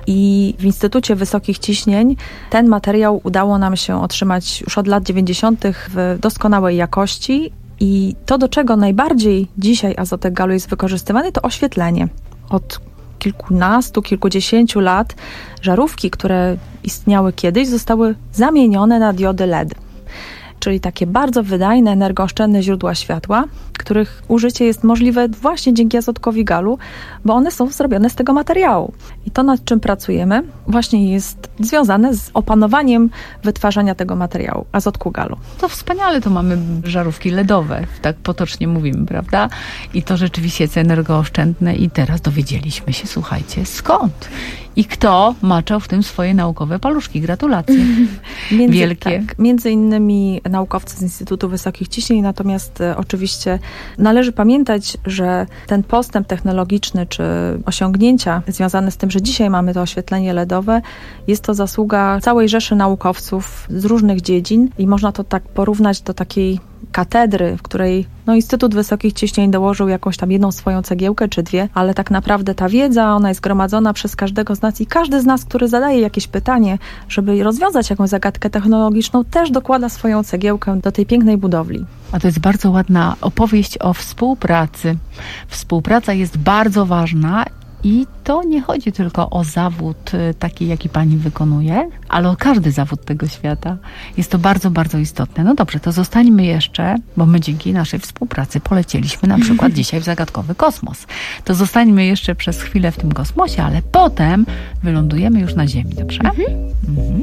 i w Instytucie Wysokich Ciśnień ten materiał udało nam się otrzymać już od lat dziewięćdziesiątych w doskonałej jakości i to, do czego najbardziej dzisiaj azotek galu jest wykorzystywany, to oświetlenie. Od kilkunastu, kilkudziesięciu lat żarówki, które istniały kiedyś, zostały zamienione na diody L E D. Czyli takie bardzo wydajne, energooszczędne źródła światła, których użycie jest możliwe właśnie dzięki azotkowi galu, bo one są zrobione z tego materiału. I to, nad czym pracujemy, właśnie jest związane z opanowaniem wytwarzania tego materiału, azot Kugalu. To wspaniale, to mamy żarówki L E D owe, tak potocznie mówimy, prawda? I to rzeczywiście jest energooszczędne i teraz dowiedzieliśmy się, słuchajcie, skąd i kto maczał w tym swoje naukowe paluszki. Gratulacje. Między, Wielkie. Tak, między innymi naukowcy z Instytutu Wysokich Ciśnień, natomiast e, oczywiście należy pamiętać, że ten postęp technologiczny czy osiągnięcia związane z tym, że dzisiaj mamy to oświetlenie L E D owe, jest to zasługa całej rzeszy naukowców z różnych dziedzin i można to tak porównać do takiej katedry, w której no, Instytut Wysokich Ciśnień dołożył jakąś tam jedną swoją cegiełkę czy dwie, ale tak naprawdę ta wiedza, ona jest gromadzona przez każdego z nas i każdy z nas, który zadaje jakieś pytanie, żeby rozwiązać jakąś zagadkę technologiczną, też dokłada swoją cegiełkę do tej pięknej budowli. A to jest bardzo ładna opowieść o współpracy. Współpraca jest bardzo ważna. I to nie chodzi tylko o zawód taki, jaki pani wykonuje, ale o każdy zawód tego świata. Jest to bardzo, bardzo istotne. No dobrze, to zostańmy jeszcze, bo my dzięki naszej współpracy polecieliśmy na przykład dzisiaj w zagadkowy kosmos. To zostańmy jeszcze przez chwilę w tym kosmosie, ale potem wylądujemy już na Ziemi, dobrze? Mhm. Mhm.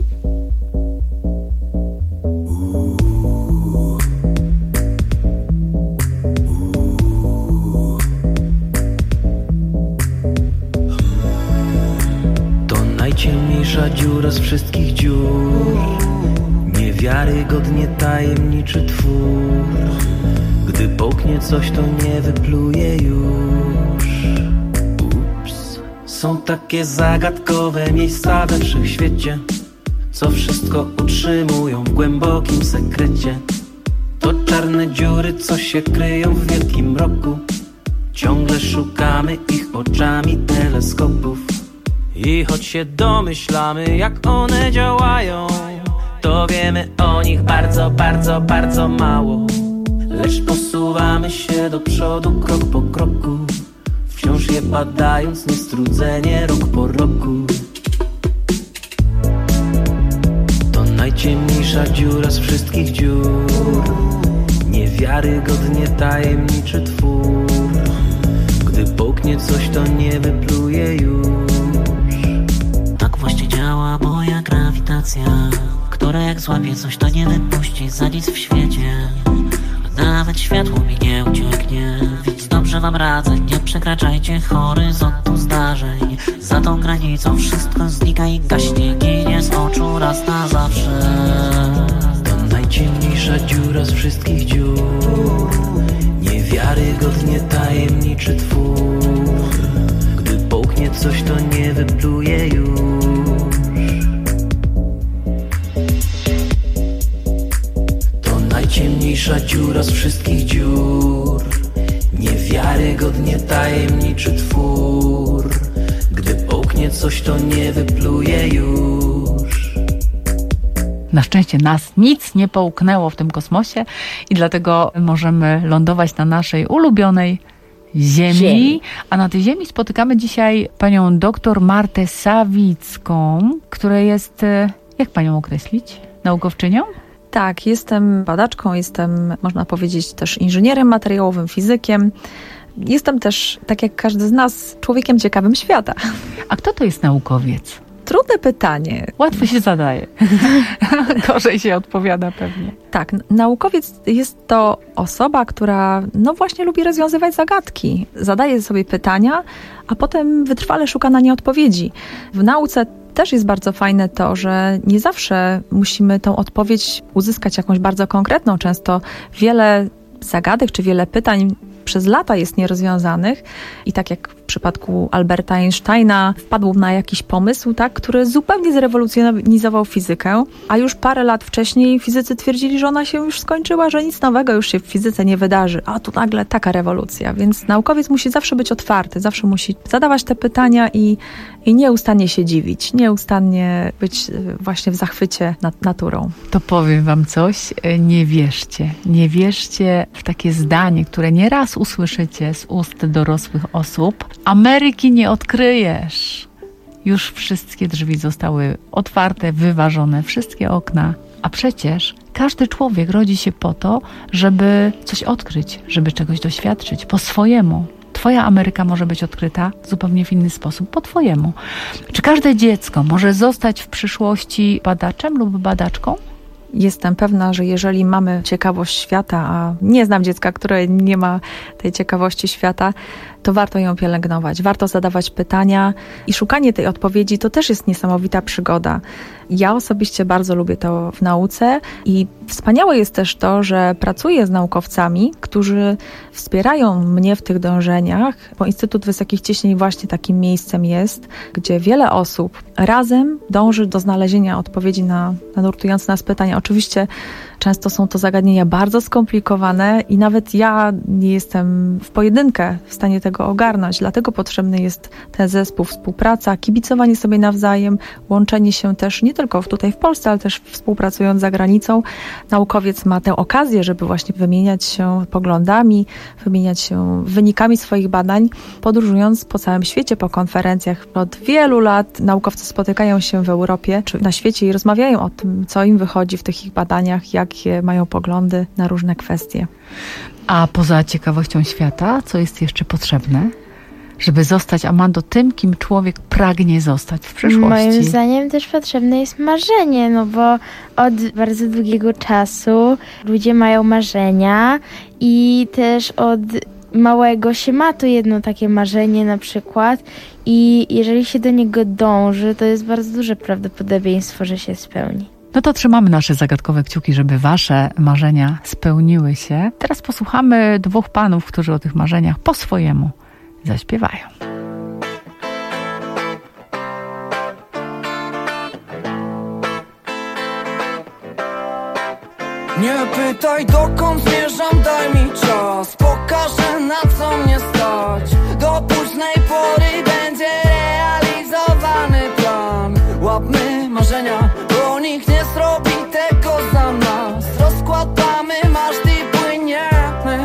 Najciemniejsza dziura z wszystkich dziur, niewiarygodnie tajemniczy twór. Gdy połknie coś, to nie wypluje już. Ups. Są takie zagadkowe miejsca we wszechświecie, co wszystko utrzymują w głębokim sekrecie. To czarne dziury, co się kryją w wielkim mroku. Ciągle szukamy ich oczami teleskopów. I choć się domyślamy, jak one działają, to wiemy o nich bardzo, bardzo, bardzo mało. Lecz posuwamy się do przodu krok po kroku, wciąż je badając niestrudzenie rok po roku. To najciemniejsza dziura z wszystkich dziur, niewiarygodnie tajemniczy twór. Gdy połknie coś, to nie wypluje już. Właśnie działa moja grawitacja, która jak złapie coś, to nie wypuści za nic w świecie. Nawet światło mi nie ucieknie, więc dobrze wam radzę, nie przekraczajcie horyzontu zdarzeń. Za tą granicą wszystko znika i gaśnie, ginie z oczu raz na zawsze. To najciemniejsza dziura z wszystkich dziur, niewiarygodnie tajemniczy twór. Gdy połknie coś, to nie wypluje już. Najciemniejsza dziura z wszystkich dziur, niewiarygodnie tajemniczy twór. Gdy połknie coś, to nie wypluje już. Na szczęście nas nic nie połknęło w tym kosmosie i dlatego możemy lądować na naszej ulubionej Ziemi. Ziemi. A na tej Ziemi spotykamy dzisiaj panią doktor Martę Sawicką, która jest, jak panią określić, naukowczynią? Tak, jestem badaczką, jestem, można powiedzieć, też inżynierem materiałowym, fizykiem. Jestem też, tak jak każdy z nas, człowiekiem ciekawym świata. A kto to jest naukowiec? Trudne pytanie. Łatwo się zadaje. Gorzej się odpowiada pewnie. Tak, naukowiec jest to osoba, która no właśnie lubi rozwiązywać zagadki. Zadaje sobie pytania, a potem wytrwale szuka na nie odpowiedzi. W nauce też jest bardzo fajne to, że nie zawsze musimy tą odpowiedź uzyskać jakąś bardzo konkretną. Często wiele zagadek czy wiele pytań przez lata jest nierozwiązanych i tak jak w przypadku Alberta Einsteina wpadł na jakiś pomysł, tak, który zupełnie zrewolucjonizował fizykę, a już parę lat wcześniej fizycy twierdzili, że ona się już skończyła, że nic nowego już się w fizyce nie wydarzy, a tu nagle taka rewolucja, więc naukowiec musi zawsze być otwarty, zawsze musi zadawać te pytania i, i nieustannie się dziwić, nieustannie być właśnie w zachwycie nad naturą. To powiem wam coś, nie wierzcie, nie wierzcie w takie zdanie, które nieraz usłyszycie z ust dorosłych osób. Ameryki nie odkryjesz. Już wszystkie drzwi zostały otwarte, wyważone, wszystkie okna. A przecież każdy człowiek rodzi się po to, żeby coś odkryć, żeby czegoś doświadczyć po swojemu. twoja Ameryka może być odkryta zupełnie w inny sposób, po twojemu. Czy każde dziecko może zostać w przyszłości badaczem lub badaczką? Jestem pewna, że jeżeli mamy ciekawość świata, a nie znam dziecka, które nie ma tej ciekawości świata, to warto ją pielęgnować. Warto zadawać pytania i szukanie tej odpowiedzi to też jest niesamowita przygoda. Ja osobiście bardzo lubię to w nauce i wspaniałe jest też to, że pracuję z naukowcami, którzy wspierają mnie w tych dążeniach, bo Instytut Wysokich Ciśnień właśnie takim miejscem jest, gdzie wiele osób razem dąży do znalezienia odpowiedzi na, na nurtujące nas pytania. Oczywiście często są to zagadnienia bardzo skomplikowane i nawet ja nie jestem w pojedynkę w stanie tego ogarnąć. Dlatego potrzebny jest ten zespół, współpraca, kibicowanie sobie nawzajem, łączenie się też nie tylko tutaj w Polsce, ale też współpracując za granicą. Naukowiec ma tę okazję, żeby właśnie wymieniać się poglądami, wymieniać się wynikami swoich badań, podróżując po całym świecie, po konferencjach. Od wielu lat naukowcy spotykają się w Europie czy na świecie i rozmawiają o tym, co im wychodzi w tych ich badaniach, jakie mają poglądy na różne kwestie. A poza ciekawością świata, co jest jeszcze potrzebne, żeby zostać, Amando, tym, kim człowiek pragnie zostać w przyszłości? Moim zdaniem też potrzebne jest marzenie, no bo od bardzo długiego czasu ludzie mają marzenia i też od małego się ma to jedno takie marzenie na przykład i jeżeli się do niego dąży, to jest bardzo duże prawdopodobieństwo, że się spełni. No to trzymamy nasze zagadkowe kciuki, żeby wasze marzenia spełniły się. Teraz posłuchamy dwóch panów, którzy o tych marzeniach po swojemu zaśpiewają. Nie pytaj, dokąd zmierzam, daj mi czas. Pokażę, na co mnie stać. Do późnej pory będzie realizowany plan. Łapmy marzenia, bo nikt nie zrobi tego za nas. Rozkładamy maszt i płyniemy.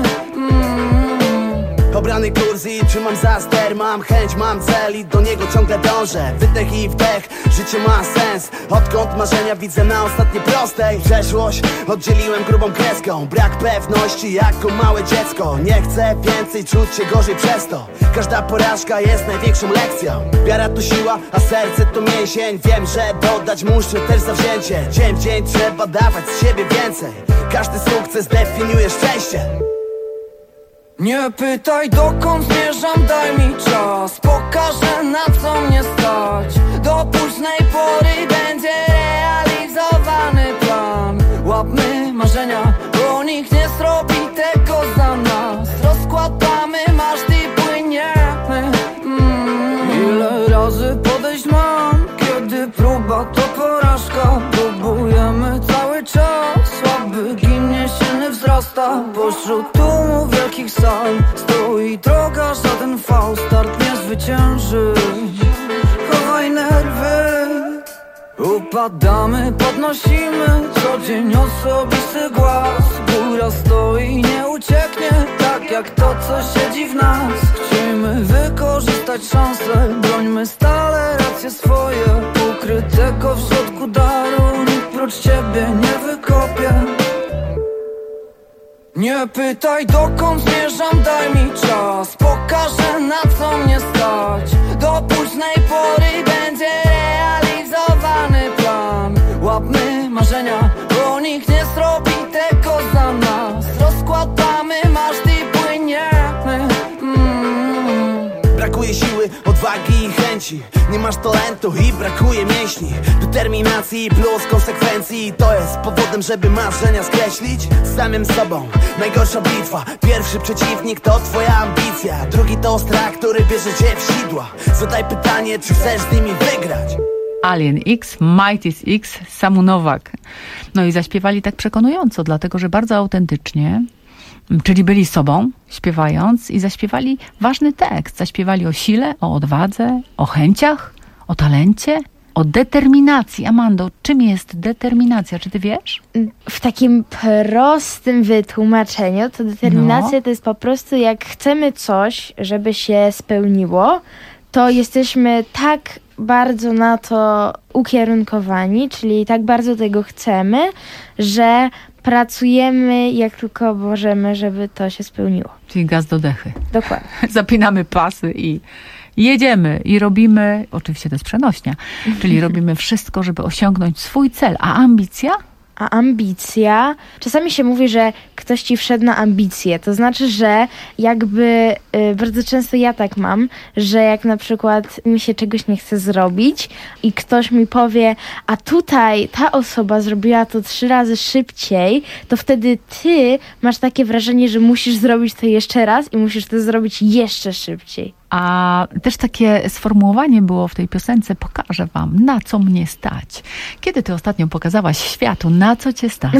Obrany kurs i trzymam za ster. Mam chęć, mam cel i do niego ciągle dążę. Wydech i wdech, życie ma sens. Odkąd marzenia widzę na ostatniej prostej. Przeszłość oddzieliłem grubą kreską. Brak pewności jako małe dziecko. Nie chcę więcej czuć się gorzej przez to. Każda porażka jest największą lekcją. Wiara to siła, a serce to mięsień. Wiem, że dodać muszę też zawzięcie. Dzień w dzień trzeba dawać z siebie więcej. Każdy sukces definiuje szczęście. Nie pytaj, dokąd zmierzam, daj mi czas. Pokażę, na co mnie stać. Do późnej pory będzie realizowany plan. Łapmy marzenia, bo nikt nie zrobi tego za nas. Rozkładamy maszt i płyniemy. mm. Ile razy podejść mam, kiedy próba to porażka. Próbujemy cały czas, słaby ginie, silny wzrasta. Pośród tłumu wielkich sal stoi droga, żaden fał start nie zwycięży. Chowaj nerwy. Upadamy, podnosimy co dzień osobisty głaz. Góra stoi, nie ucieknie, tak jak to, co siedzi w nas. Chcemy wykorzystać szansę, brońmy stale racje swoje. Ukrytego w środku daru nikt prócz ciebie nie wykopie. Nie pytaj, dokąd zmierzam, daj mi czas. Pokażę, na co mnie stać. Do późnej pory będzie realizowany plan. Łapmy marzenia, bo nikt nie zrobi tego za nas. Rozkładamy maszt i płyniemy. mm. Brakuje siły, odwagi i chęci. Nie masz talentu i brakuje mięśni. Determinacji plus konsekwencji. To jest powodem, żeby marzenia skreślić. Z samym sobą najgorsza bitwa. Pierwszy przeciwnik to twoja ambicja. Drugi to strach, który bierze cię w sidła. Zadaj pytanie, czy chcesz z nimi wygrać. Alien X, Mighty X, Samu Nowak. No i zaśpiewali tak przekonująco, dlatego że bardzo autentycznie, czyli byli sobą, śpiewając i zaśpiewali ważny tekst. Zaśpiewali o sile, o odwadze, o chęciach, o talencie, o determinacji. Amando, czym jest determinacja? Czy ty wiesz? W takim prostym wytłumaczeniu to determinacja no. to jest po prostu jak chcemy coś, żeby się spełniło, to jesteśmy tak bardzo na to ukierunkowani, czyli tak bardzo tego chcemy, że pracujemy jak tylko możemy, żeby to się spełniło. Czyli gaz do dechy. Dokładnie. Zapinamy pasy i jedziemy i robimy, oczywiście to jest przenośnia, czyli robimy wszystko, żeby osiągnąć swój cel. A ambicja? A ambicja, czasami się mówi, że ktoś ci wszedł na ambicje, to znaczy, że jakby y, bardzo często ja tak mam, że jak na przykład mi się czegoś nie chce zrobić i ktoś mi powie, a tutaj ta osoba zrobiła to trzy razy szybciej, to wtedy ty masz takie wrażenie, że musisz zrobić to jeszcze raz i musisz to zrobić jeszcze szybciej. A też takie sformułowanie było w tej piosence, pokażę wam, na co mnie stać. Kiedy ty ostatnio pokazałaś światu, na co cię stać?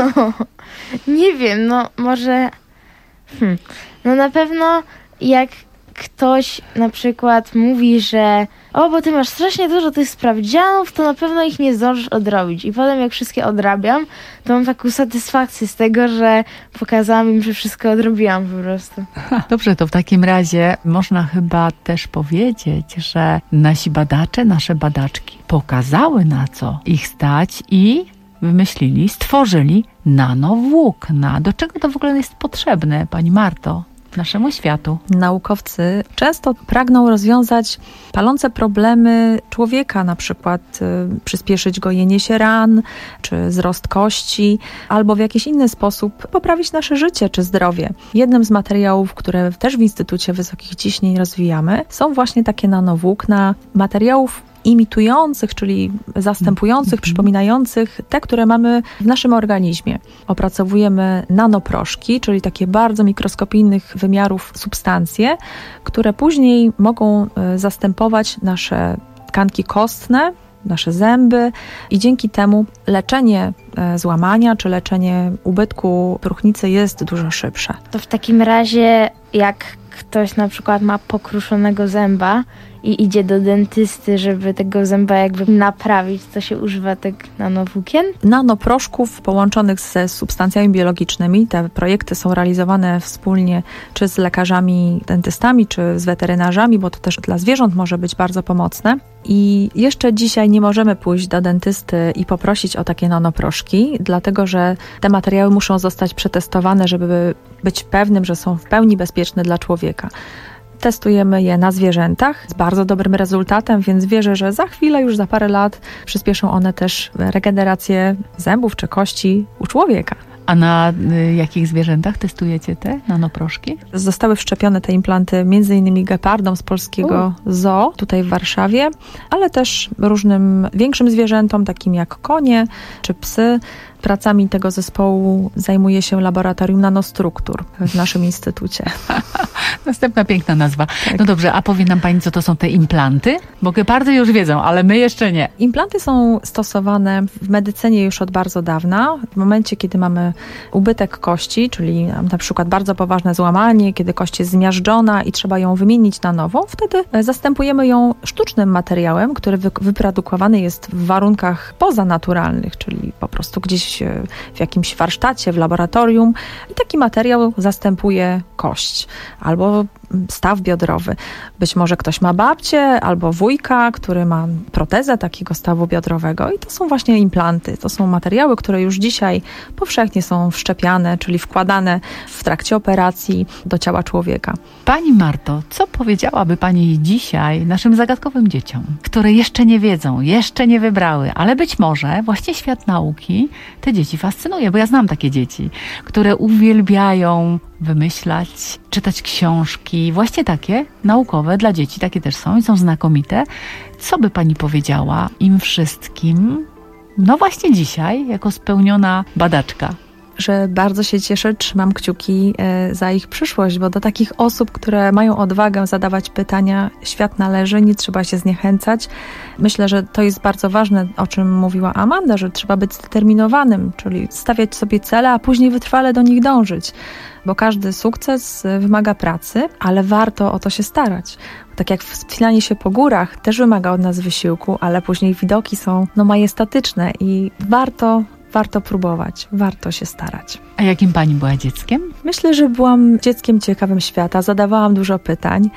Nie wiem, no może... Hmm. No na pewno jak ktoś na przykład mówi, że o, bo ty masz strasznie dużo tych sprawdzianów, to na pewno ich nie zdążysz odrobić. I potem jak wszystkie odrabiam, to mam taką satysfakcję z tego, że pokazałam im, że wszystko odrobiłam po prostu. Ha, dobrze, to w takim razie można chyba też powiedzieć, że nasi badacze, nasze badaczki pokazały, na co ich stać i wymyślili, stworzyli nanowłókna. Do czego to w ogóle jest potrzebne, pani Marto? Naszemu światu. Naukowcy często pragną rozwiązać palące problemy człowieka, na przykład y, przyspieszyć gojenie się ran, czy wzrost kości, albo w jakiś inny sposób poprawić nasze życie czy zdrowie. Jednym z materiałów, które też w Instytucie Wysokich Ciśnień rozwijamy, są właśnie takie nanowłókna, materiałów imitujących, czyli zastępujących, mm-hmm. przypominających te, które mamy w naszym organizmie. Opracowujemy nanoproszki, czyli takie bardzo mikroskopijnych wymiarów substancje, które później mogą zastępować nasze tkanki kostne, nasze zęby i dzięki temu leczenie złamania czy leczenie ubytku próchnicy jest dużo szybsze. To w takim razie jak ktoś na przykład ma pokruszonego zęba i idzie do dentysty, żeby tego zęba jakby naprawić, to się używa tych nanowłókien? Nanoproszków połączonych ze substancjami biologicznymi. Te projekty są realizowane wspólnie czy z lekarzami dentystami, czy z weterynarzami, bo to też dla zwierząt może być bardzo pomocne. I jeszcze dzisiaj nie możemy pójść do dentysty i poprosić o takie nanoproszki, dlatego że te materiały muszą zostać przetestowane, żeby być pewnym, że są w pełni bezpieczne dla człowieka. Testujemy je na zwierzętach z bardzo dobrym rezultatem, więc wierzę, że za chwilę, już za parę lat przyspieszą one też regenerację zębów czy kości u człowieka. A na y, jakich zwierzętach testujecie te nanoproszki? Zostały wszczepione te implanty między innymi gepardom z polskiego U. zoo tutaj w Warszawie, ale też różnym większym zwierzętom, takim jak konie czy psy. Pracami tego zespołu zajmuje się Laboratorium Nanostruktur w naszym instytucie. Następna piękna nazwa. Tak. No dobrze, a powie nam pani, co to są te implanty? Bo gepardy już wiedzą, ale my jeszcze nie. Implanty są stosowane w medycynie już od bardzo dawna. W momencie, kiedy mamy ubytek kości, czyli na przykład bardzo poważne złamanie, kiedy kość jest zmiażdżona i trzeba ją wymienić na nowo, wtedy zastępujemy ją sztucznym materiałem, który wyprodukowany jest w warunkach pozanaturalnych, czyli po prostu gdzieś w jakimś warsztacie, w laboratorium i taki materiał zastępuje kość albo staw biodrowy. Być może ktoś ma babcię albo wujka, który ma protezę takiego stawu biodrowego i to są właśnie implanty. To są materiały, które już dzisiaj powszechnie są wszczepiane, czyli wkładane w trakcie operacji do ciała człowieka. Pani Marto, co powiedziałaby pani dzisiaj naszym zagadkowym dzieciom, które jeszcze nie wiedzą, jeszcze nie wybrały, ale być może właśnie świat nauki te dzieci fascynuje, bo ja znam takie dzieci, które uwielbiają wymyślać, czytać książki, właśnie takie naukowe dla dzieci, takie też są i są znakomite. Co by pani powiedziała im wszystkim, no właśnie dzisiaj, jako spełniona badaczka? Że bardzo się cieszę, trzymam kciuki za ich przyszłość, bo do takich osób, które mają odwagę zadawać pytania, świat należy, nie trzeba się zniechęcać. Myślę, że to jest bardzo ważne, o czym mówiła Amanda, że trzeba być zdeterminowanym, czyli stawiać sobie cele, a później wytrwale do nich dążyć. Bo każdy sukces wymaga pracy, ale warto o to się starać. Tak jak wspinanie się po górach też wymaga od nas wysiłku, ale później widoki są no, majestatyczne i warto Warto próbować, warto się starać. A jakim pani była dzieckiem? Myślę, że byłam dzieckiem ciekawym świata, zadawałam dużo pytań.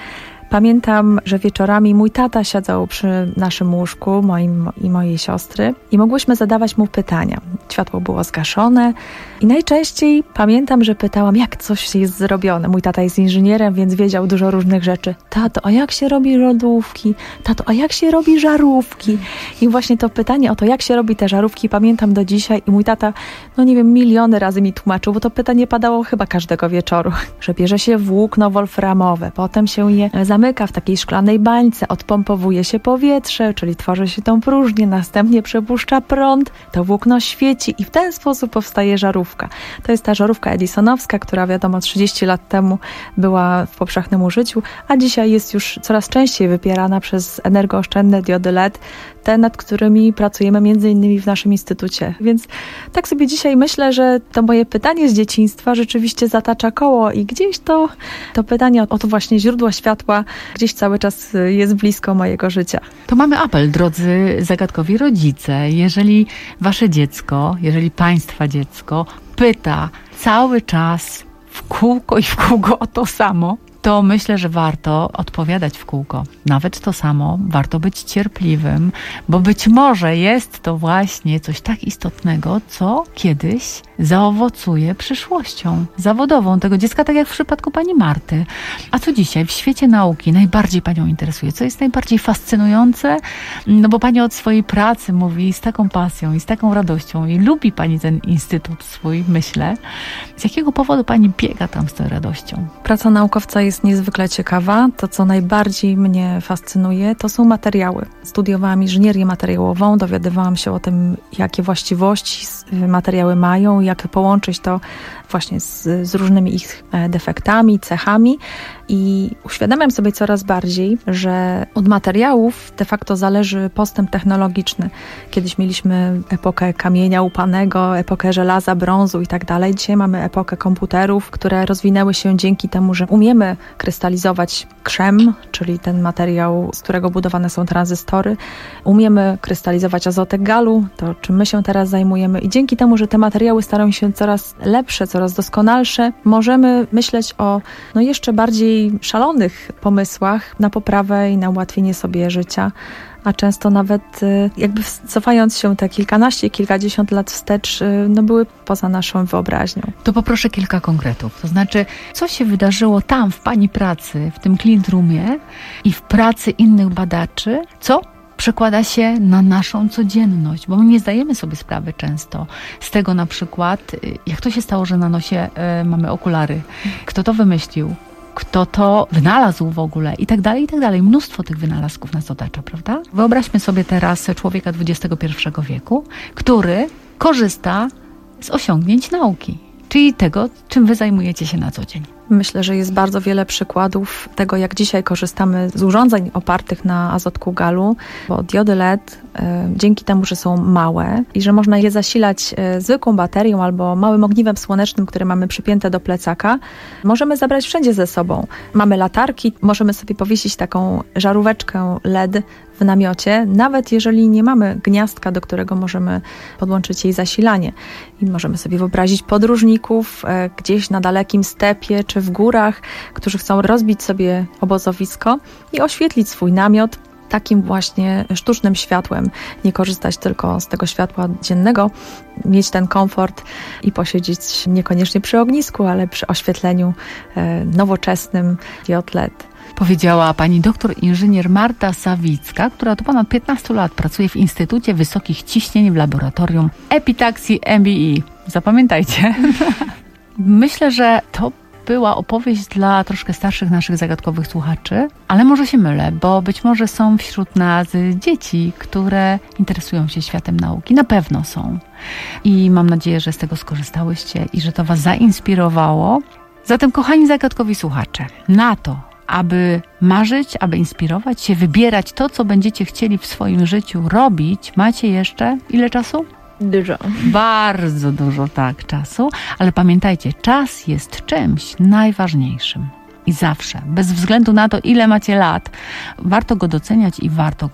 Pamiętam, że wieczorami mój tata siadał przy naszym łóżku, moim i mojej siostry, i mogłyśmy zadawać mu pytania. Światło było zgaszone i najczęściej pamiętam, że pytałam, jak coś jest zrobione. Mój tata jest inżynierem, więc wiedział dużo różnych rzeczy. Tato, a jak się robi lodówki? Tato, a jak się robi żarówki? I właśnie to pytanie o to, jak się robi te żarówki, pamiętam do dzisiaj i mój tata, no nie wiem, miliony razy mi tłumaczył, bo to pytanie padało chyba każdego wieczoru, że bierze się włókno wolframowe, potem się je zamyka w takiej szklanej bańce, odpompowuje się powietrze, czyli tworzy się tą próżnię, następnie przepuszcza prąd, to włókno świeci i w ten sposób powstaje żarówka. To jest ta żarówka edisonowska, która wiadomo trzydzieści lat temu była w powszechnym użyciu, a dzisiaj jest już coraz częściej wypierana przez energooszczędne diody L E D, te, nad którymi pracujemy między innymi w naszym instytucie. Więc tak sobie dzisiaj myślę, że to moje pytanie z dzieciństwa rzeczywiście zatacza koło i gdzieś to, to pytanie o to właśnie źródło światła gdzieś cały czas jest blisko mojego życia. To mamy apel, drodzy zagadkowi rodzice. Jeżeli wasze dziecko, jeżeli państwa dziecko pyta cały czas w kółko i w kółko o to samo, to myślę, że warto odpowiadać w kółko. Nawet to samo, warto być cierpliwym, bo być może jest to właśnie coś tak istotnego, co kiedyś zaowocuje przyszłością zawodową tego dziecka, tak jak w przypadku pani Marty. A co dzisiaj w świecie nauki najbardziej panią interesuje? Co jest najbardziej fascynujące? No bo pani od swojej pracy mówi z taką pasją i z taką radością i lubi pani ten instytut swój, myślę. Z jakiego powodu pani biega tam z tą radością? Praca naukowca jest niezwykle ciekawa. To, co najbardziej mnie fascynuje, to są materiały. Studiowałam inżynierię materiałową, dowiadywałam się o tym, jakie właściwości materiały mają, jak połączyć to właśnie z, z różnymi ich defektami, cechami i uświadamiam sobie coraz bardziej, że od materiałów de facto zależy postęp technologiczny. Kiedyś mieliśmy epokę kamienia łupanego, epokę żelaza, brązu i tak dalej. Dzisiaj mamy epokę komputerów, które rozwinęły się dzięki temu, że umiemy krystalizować krzem, czyli ten materiał, z którego budowane są tranzystory. Umiemy krystalizować azotek galu, to czym my się teraz zajmujemy i dzięki temu, że te materiały starają się coraz lepsze, coraz doskonalsze, możemy myśleć o no jeszcze bardziej szalonych pomysłach na poprawę i na ułatwienie sobie życia, a często nawet jakby cofając się te kilkanaście, kilkadziesiąt lat wstecz, no były poza naszą wyobraźnią. To poproszę kilka konkretów. To znaczy, co się wydarzyło tam w pani pracy, w tym clean roomie i w pracy innych badaczy, co przekłada się na naszą codzienność, bo my nie zdajemy sobie sprawy często z tego na przykład, jak to się stało, że na nosie y, mamy okulary. Kto to wymyślił? Kto to wynalazł w ogóle i tak dalej, i tak dalej. Mnóstwo tych wynalazków nas otacza, prawda? Wyobraźmy sobie teraz człowieka dwudziestego pierwszego wieku, który korzysta z osiągnięć nauki, czyli tego, czym wy zajmujecie się na co dzień. Myślę, że jest bardzo wiele przykładów tego, jak dzisiaj korzystamy z urządzeń opartych na azotku galu, bo diody L E D y, dzięki temu, że są małe i że można je zasilać y, zwykłą baterią albo małym ogniwem słonecznym, które mamy przypięte do plecaka, możemy zabrać wszędzie ze sobą. Mamy latarki, możemy sobie powiesić taką żaróweczkę L E D w namiocie, nawet jeżeli nie mamy gniazdka, do którego możemy podłączyć jej zasilanie. I możemy sobie wyobrazić podróżników e, gdzieś na dalekim stepie czy w górach, którzy chcą rozbić sobie obozowisko i oświetlić swój namiot takim właśnie sztucznym światłem. Nie korzystać tylko z tego światła dziennego, mieć ten komfort i posiedzieć niekoniecznie przy ognisku, ale przy oświetleniu e, nowoczesnym diod L E D. Powiedziała pani doktor inżynier Marta Sawicka, która od ponad piętnastu lat pracuje w Instytucie Wysokich Ciśnień w laboratorium epitaksji M B E. Zapamiętajcie. Myślę, że to była opowieść dla troszkę starszych naszych zagadkowych słuchaczy, ale może się mylę, bo być może są wśród nas dzieci, które interesują się światem nauki. Na pewno są. I mam nadzieję, że z tego skorzystałyście i że to was zainspirowało. Zatem, kochani zagadkowi słuchacze, na to, aby marzyć, aby inspirować się, wybierać to, co będziecie chcieli w swoim życiu robić, macie jeszcze ile czasu? Dużo. Bardzo dużo, tak, czasu. Ale pamiętajcie, czas jest czymś najważniejszym. I zawsze, bez względu na to, ile macie lat, warto go doceniać i warto go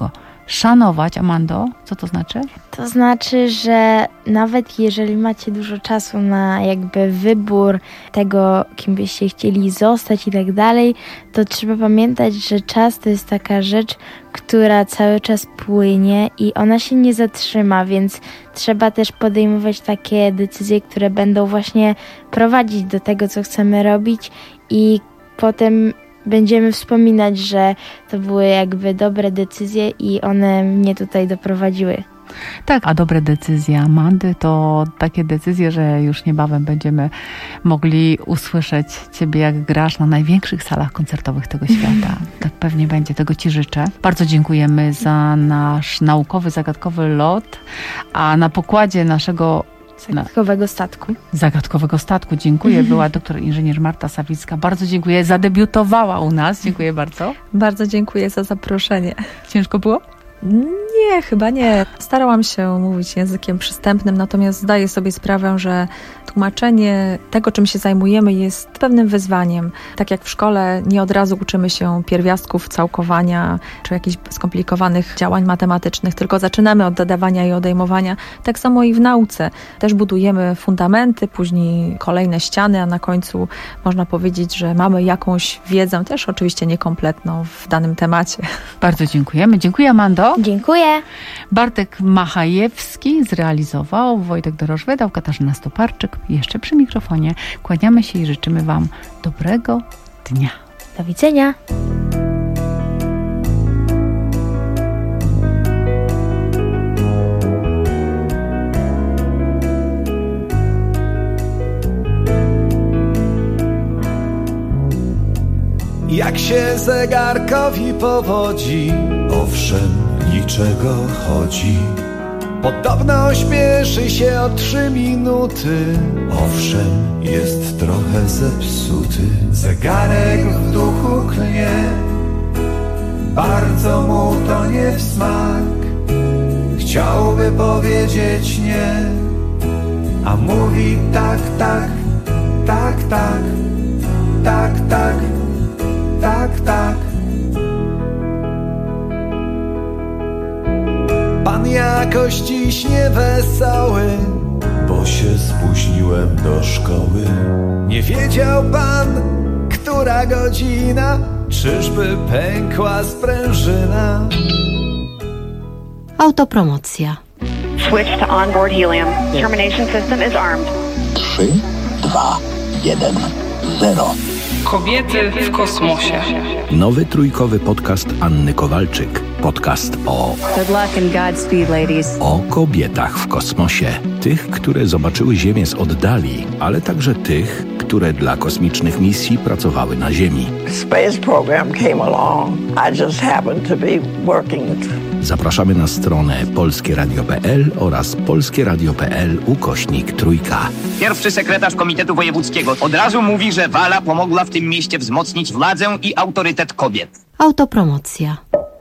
szanować. Amando, co to znaczy? To znaczy, że nawet jeżeli macie dużo czasu na jakby wybór tego, kim byście chcieli zostać i tak dalej, to trzeba pamiętać, że czas to jest taka rzecz, która cały czas płynie i ona się nie zatrzyma, więc trzeba też podejmować takie decyzje, które będą właśnie prowadzić do tego, co chcemy robić i potem będziemy wspominać, że to były jakby dobre decyzje i one mnie tutaj doprowadziły. Tak, a dobre decyzje Amandy to takie decyzje, że już niebawem będziemy mogli usłyszeć Ciebie, jak grasz na największych salach koncertowych tego świata. Tak pewnie będzie, tego Ci życzę. Bardzo dziękujemy za nasz naukowy, zagadkowy lot, a na pokładzie naszego Zagadkowego statku. Zagadkowego statku, dziękuję. Była doktor inżynier Marta Sawicka. Bardzo dziękuję. Zadebiutowała u nas. Dziękuję bardzo. Bardzo dziękuję za zaproszenie. Ciężko było? Nie, chyba nie. Starałam się mówić językiem przystępnym, natomiast zdaję sobie sprawę, że tłumaczenie tego, czym się zajmujemy, jest pewnym wyzwaniem. Tak jak w szkole nie od razu uczymy się pierwiastków, całkowania czy jakichś skomplikowanych działań matematycznych, tylko zaczynamy od dodawania i odejmowania. Tak samo i w nauce. Też budujemy fundamenty, później kolejne ściany, a na końcu można powiedzieć, że mamy jakąś wiedzę, też oczywiście niekompletną w danym temacie. Bardzo dziękujemy. Dziękuję, Amando. Dziękuję. Bartek Machajewski zrealizował, Wojtek Doroż wydał, Katarzyna Stoparczyk jeszcze przy mikrofonie. Kłaniamy się i życzymy Wam dobrego dnia. Do widzenia. Jak się zegarkowi powodzi, owszem, niczego chodzi. Podobno śpieszy się o trzy minuty, owszem, jest trochę zepsuty. Zegarek w duchu klnie, bardzo mu to nie w smak. Chciałby powiedzieć nie, a mówi tak, tak, tak, tak, tak, tak, tak, tak. Pan jakoś dziś niewesoły, bo się spóźniłem do szkoły. Nie wiedział pan, która godzina, czyżby pękła sprężyna. Autopromocja. Switch to onboard helium. Termination system is armed. trzy, dwa, jeden, zero. Kobiety w kosmosie. Nowy trójkowy podcast Anny Kowalczyk. Podcast o... Good luck and Godspeed, ladies. O kobietach w kosmosie. Tych, które zobaczyły Ziemię z oddali, ale także tych, które dla kosmicznych misji pracowały na Ziemi. Space program came along. I just happened to be working. Zapraszamy na stronę polskie radio kropka p l oraz polskie radio kropka p l ukośnik trójka. Pierwszy sekretarz Komitetu Wojewódzkiego od razu mówi, że Wala pomogła w tym mieście wzmocnić władzę i autorytet kobiet. Autopromocja.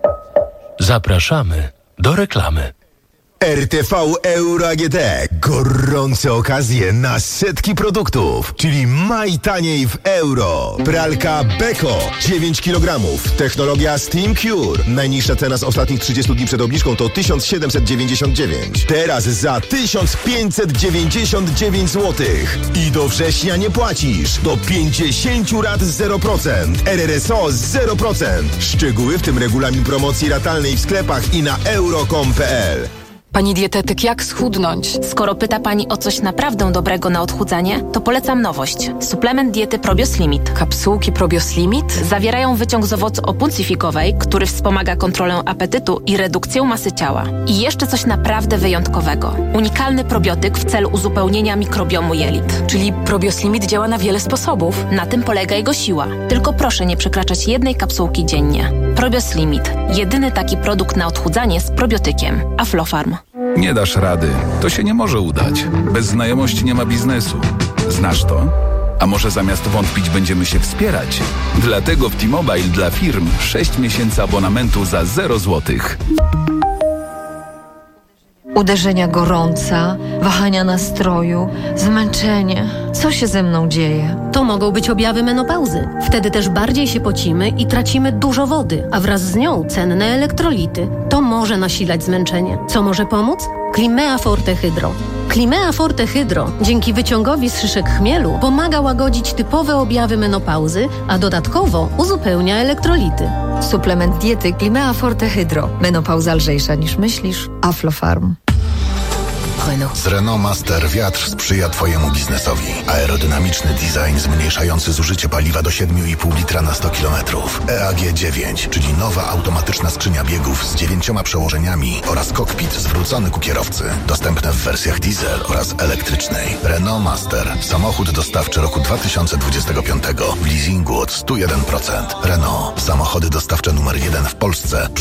Zapraszamy do reklamy. R T V Euro A G D. Gorące okazje na setki produktów, czyli maj taniej w euro. Pralka Beko dziewięć kilogramów. Technologia Steam Cure. Najniższa cena z ostatnich trzydziestu dni przed obniżką to tysiąc siedemset dziewięćdziesiąt dziewięć. Teraz za tysiąc pięćset dziewięćdziesiąt dziewięć złotych. I do września nie płacisz. Do pięćdziesiąt rat zero procent. R R S O zero procent. Szczegóły, w tym regulamin promocji ratalnej w sklepach i na euro kropka com kropka p l. Pani dietetyk, jak schudnąć? Skoro pyta Pani o coś naprawdę dobrego na odchudzanie, to polecam nowość. Suplement diety Probios Limit. Kapsułki Probios Limit zawierają wyciąg z owocu opuncyfikowej, który wspomaga kontrolę apetytu i redukcję masy ciała. I jeszcze coś naprawdę wyjątkowego. Unikalny probiotyk w celu uzupełnienia mikrobiomu jelit. Czyli Probios Limit działa na wiele sposobów. Na tym polega jego siła. Tylko proszę nie przekraczać jednej kapsułki dziennie. Probios Limit. Jedyny taki produkt na odchudzanie z probiotykiem. Aflofarm. Nie dasz rady. To się nie może udać. Bez znajomości nie ma biznesu. Znasz to? A może zamiast wątpić będziemy się wspierać? Dlatego w T-Mobile dla firm sześć miesięcy abonamentu za zero złotych. Uderzenia gorąca, wahania nastroju, zmęczenie. Co się ze mną dzieje? To mogą być objawy menopauzy. Wtedy też bardziej się pocimy i tracimy dużo wody, a wraz z nią cenne elektrolity. To może nasilać zmęczenie. Co może pomóc? Climea Forte Hydro. Climea Forte Hydro dzięki wyciągowi z szyszek chmielu pomaga łagodzić typowe objawy menopauzy, a dodatkowo uzupełnia elektrolity. Suplement diety Climea Forte Hydro. Menopauza lżejsza niż myślisz. Aflofarm. Renault. Z Renault Master wiatr sprzyja Twojemu biznesowi. Aerodynamiczny design zmniejszający zużycie paliwa do siedem i pół litra na sto kilometrów. E A G dziewięć, czyli nowa automatyczna skrzynia biegów z dziewięcioma przełożeniami oraz kokpit zwrócony ku kierowcy. Dostępne w wersjach diesel oraz elektrycznej. Renault Master. Samochód dostawczy roku dwa tysiące dwudziestego piątego w leasingu od sto jeden procent. Renault. Samochody dostawcze numer jeden w Polsce.